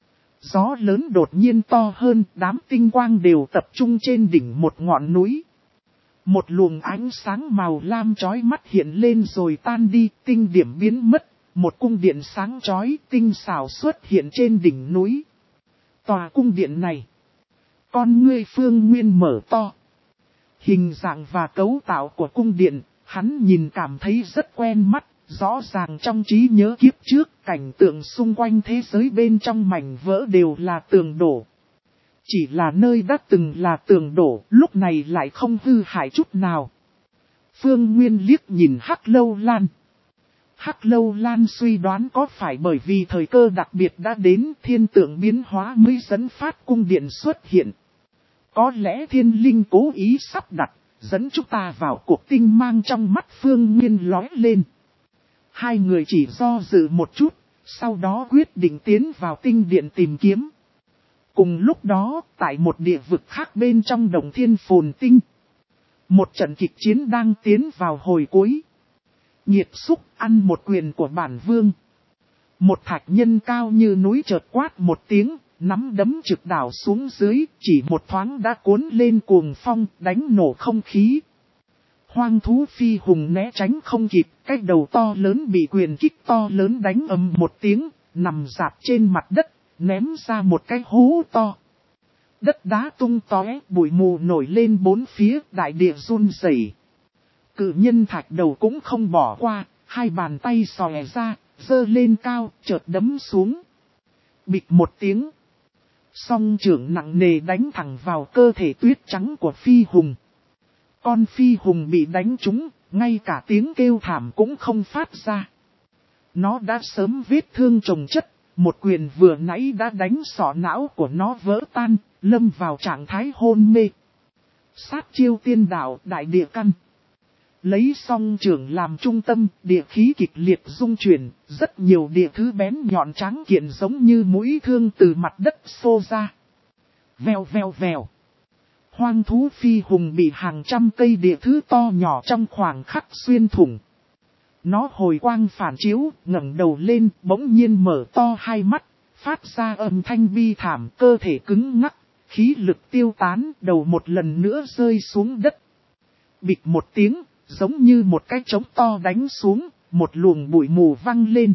Gió lớn đột nhiên to hơn, đám tinh quang đều tập trung trên đỉnh một ngọn núi. Một luồng ánh sáng màu lam chói mắt hiện lên rồi tan đi, tinh điểm biến mất, một cung điện sáng chói tinh xảo xuất hiện trên đỉnh núi. Tòa cung điện này, con ngươi Phương Nguyên mở to. Hình dạng và cấu tạo của cung điện, hắn nhìn cảm thấy rất quen mắt. Rõ ràng trong trí nhớ kiếp trước, cảnh tượng xung quanh thế giới bên trong mảnh vỡ đều là tường đổ. Chỉ là nơi đã từng là tường đổ, lúc này lại không hư hại chút nào. Phương Nguyên liếc nhìn Hắc Lâu Lan. Hắc Lâu Lan suy đoán có phải bởi vì thời cơ đặc biệt đã đến thiên tượng biến hóa mới dẫn phát cung điện xuất hiện. Có lẽ thiên linh cố ý sắp đặt, dẫn chúng ta vào cuộc tinh mang trong mắt Phương Nguyên lóe lên. Hai người chỉ do dự một chút, sau đó quyết định tiến vào tinh điện tìm kiếm. Cùng lúc đó, tại một địa vực khác bên trong Động Thiên Phồn Tinh, một trận kịch chiến đang tiến vào hồi cuối. Nhiệt xúc ăn một quyền của bản vương. Một thạch nhân cao như núi chợt quát một tiếng, nắm đấm trực đảo xuống dưới, chỉ một thoáng đã cuốn lên cuồng phong, đánh nổ không khí. Hoang thú phi hùng né tránh không kịp, cái đầu to lớn bị quyền kích to lớn đánh ầm một tiếng, nằm rạp trên mặt đất, ném ra một cái hố to. Đất đá tung tóe, bụi mù nổi lên bốn phía, đại địa run rẩy. Cự nhân thạch đầu cũng không bỏ qua, hai bàn tay xòe ra, giơ lên cao, chợt đấm xuống. Bịch một tiếng. Song trưởng nặng nề đánh thẳng vào cơ thể tuyết trắng của phi hùng. Con phi hùng bị đánh trúng, ngay cả tiếng kêu thảm cũng không phát ra. Nó đã sớm vết thương chồng chất, một quyền vừa nãy đã đánh sọ não của nó vỡ tan, lâm vào trạng thái hôn mê. Sát chiêu tiên đạo đại địa căn. Lấy song trưởng làm trung tâm, địa khí kịch liệt rung chuyển, rất nhiều địa thứ bén nhọn trắng kiện giống như mũi thương từ mặt đất xô ra. Vèo vèo vèo. Hoang thú phi hùng bị hàng trăm cây địa thứ to nhỏ trong khoảng khắc xuyên thủng. Nó hồi quang phản chiếu, ngẩng đầu lên, bỗng nhiên mở to hai mắt, phát ra âm thanh bi thảm, cơ thể cứng ngắc, khí lực tiêu tán, đầu một lần nữa rơi xuống đất. Bịch một tiếng, giống như một cái trống to đánh xuống, một luồng bụi mù văng lên.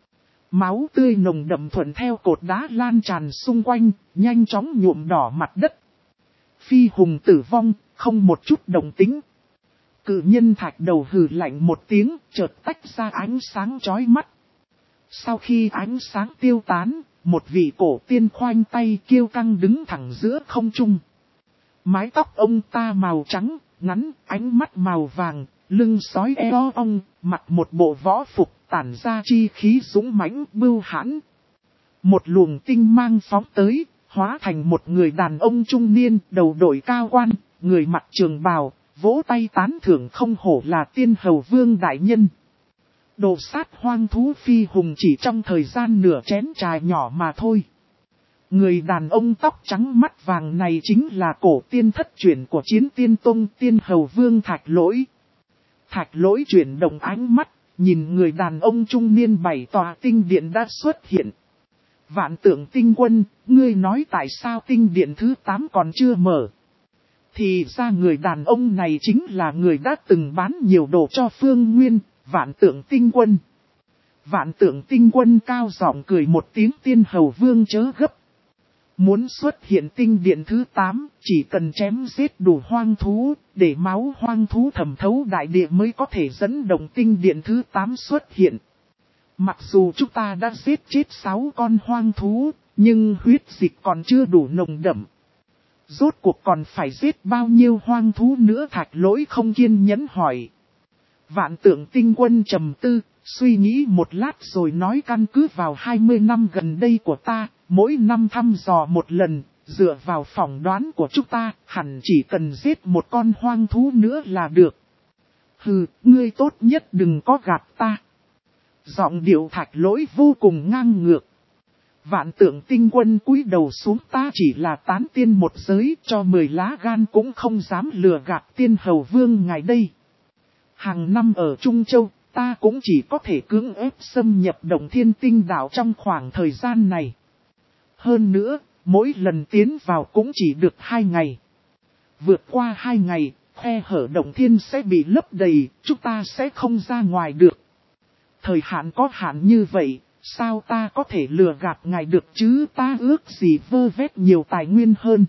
Máu tươi nồng đậm thuận theo cột đá lan tràn xung quanh, nhanh chóng nhuộm đỏ mặt đất. Phi hùng tử vong, không một chút đồng tính. Cự nhân thạch đầu hừ lạnh một tiếng, chợt tách ra ánh sáng chói mắt. Sau khi ánh sáng tiêu tán, một vị cổ tiên khoanh tay kiêu căng đứng thẳng giữa không trung. Mái tóc ông ta màu trắng, ngắn, ánh mắt màu vàng, lưng sói eo ong, mặc một bộ võ phục tản ra chi khí dũng mãnh bưu hãn. Một luồng tinh mang phóng tới, hóa thành một người đàn ông trung niên, đầu đội cao quan, người mặc trường bào, vỗ tay tán thưởng không hổ là tiên hầu vương đại nhân. Đồ sát hoang thú phi hùng chỉ trong thời gian nửa chén trà nhỏ mà thôi. Người đàn ông tóc trắng mắt vàng này chính là cổ tiên thất chuyển của Chiến Tiên Tông tiên hầu vương Thạch Lỗi. Thạch Lỗi chuyển động ánh mắt, nhìn người đàn ông trung niên bảy tòa tinh điện đã xuất hiện. Vạn Tượng Tinh Quân, ngươi nói tại sao tinh điện thứ tám còn chưa mở? Thì ra người đàn ông này chính là người đã từng bán nhiều đồ cho Phương Nguyên, Vạn Tượng Tinh Quân. Vạn Tượng Tinh Quân cao giọng cười một tiếng tiên hầu vương chớ gấp. Muốn xuất hiện tinh điện thứ tám, chỉ cần chém giết đủ hoang thú, để máu hoang thú thẩm thấu đại địa mới có thể dẫn động tinh điện thứ tám xuất hiện. Mặc dù chúng ta đã giết chết sáu con hoang thú, nhưng huyết dịch còn chưa đủ nồng đậm. Rốt cuộc còn phải giết bao nhiêu hoang thú nữa? Thạch Lỗi không kiên nhẫn hỏi. Vạn Tượng Tinh Quân trầm tư, suy nghĩ một lát rồi nói căn cứ vào hai mươi năm gần đây của ta, mỗi năm thăm dò một lần, dựa vào phỏng đoán của chúng ta, hẳn chỉ cần giết một con hoang thú nữa là được. Hừ, ngươi tốt nhất đừng có gạt ta. Giọng điệu Thạch Lỗi vô cùng ngang ngược. Vạn Tượng Tinh Quân cúi đầu xuống, ta chỉ là tán tiên một giới, cho mười lá gan cũng không dám lừa gạt tiên hầu vương ngài đây. Hàng năm ở Trung Châu, ta cũng chỉ có thể cưỡng ép xâm nhập Động Thiên Tinh Đạo trong khoảng thời gian này. Hơn nữa, mỗi lần tiến vào cũng chỉ được hai ngày. Vượt qua hai ngày, khe hở Động Thiên sẽ bị lấp đầy, chúng ta sẽ không ra ngoài được. Thời hạn có hạn như vậy, sao ta có thể lừa gạt ngài được chứ? Ta ước gì vơ vét nhiều tài nguyên hơn.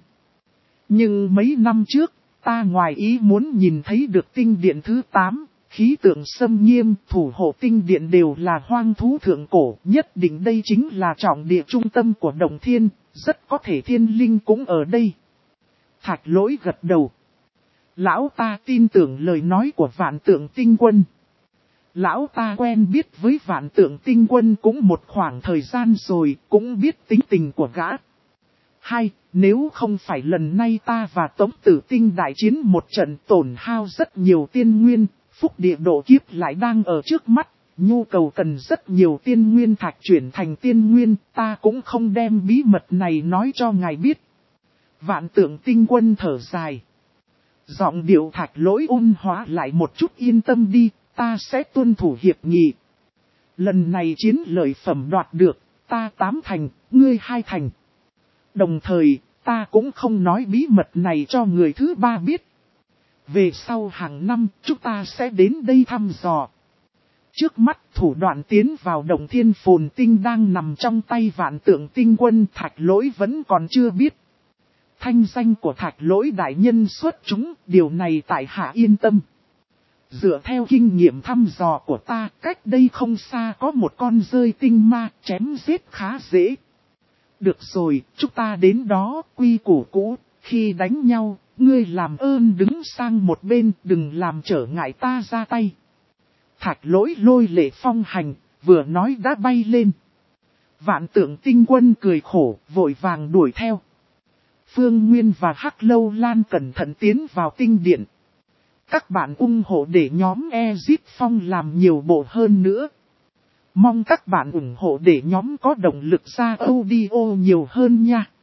Nhưng mấy năm trước, ta ngoài ý muốn nhìn thấy được tinh điện thứ tám, khí tượng xâm nghiêm, thủ hộ tinh điện đều là hoang thú thượng cổ, nhất định đây chính là trọng địa trung tâm của Động Thiên, rất có thể thiên linh cũng ở đây. Thạch Lỗi gật đầu. Lão ta tin tưởng lời nói của Vạn Tượng Tinh Quân. Lão ta quen biết với Vạn Tượng Tinh Quân cũng một khoảng thời gian rồi, cũng biết tính tình của gã. Hai, nếu không phải lần này ta và Tống Tử Tinh đại chiến một trận tổn hao rất nhiều tiên nguyên, phúc địa độ kiếp lại đang ở trước mắt, nhu cầu cần rất nhiều tiên nguyên thạch chuyển thành tiên nguyên, ta cũng không đem bí mật này nói cho ngài biết. Vạn Tượng Tinh Quân thở dài. Giọng điệu Thạch Lỗi ôn hóa lại một chút, yên tâm đi, ta sẽ tuân thủ hiệp nghị. Lần này chiến lợi phẩm đoạt được, ta tám thành, ngươi hai thành. Đồng thời, ta cũng không nói bí mật này cho người thứ ba biết. Về sau hàng năm, chúng ta sẽ đến đây thăm dò. Trước mắt, thủ đoạn tiến vào Động Thiên Phồn Tinh đang nằm trong tay Vạn Tượng Tinh Quân, Thạch Lỗi vẫn còn chưa biết. Thanh danh của Thạch Lỗi đại nhân xuất chúng, điều này tại hạ yên tâm. Dựa theo kinh nghiệm thăm dò của ta, cách đây không xa có một con rơi tinh ma, chém giết khá dễ. Được rồi, chúng ta đến đó, quy củ cũ, khi đánh nhau, ngươi làm ơn đứng sang một bên, đừng làm trở ngại ta ra tay. Thạch Lỗi lôi Lệ Phong hành, vừa nói đã bay lên. Vạn Tượng Tinh Quân cười khổ, vội vàng đuổi theo. Phương Nguyên và Hắc Lâu Lan cẩn thận tiến vào tinh điện. Các bạn ủng hộ để nhóm Exit Phong làm nhiều bộ hơn nữa. Mong các bạn ủng hộ để nhóm có động lực ra audio nhiều hơn nha.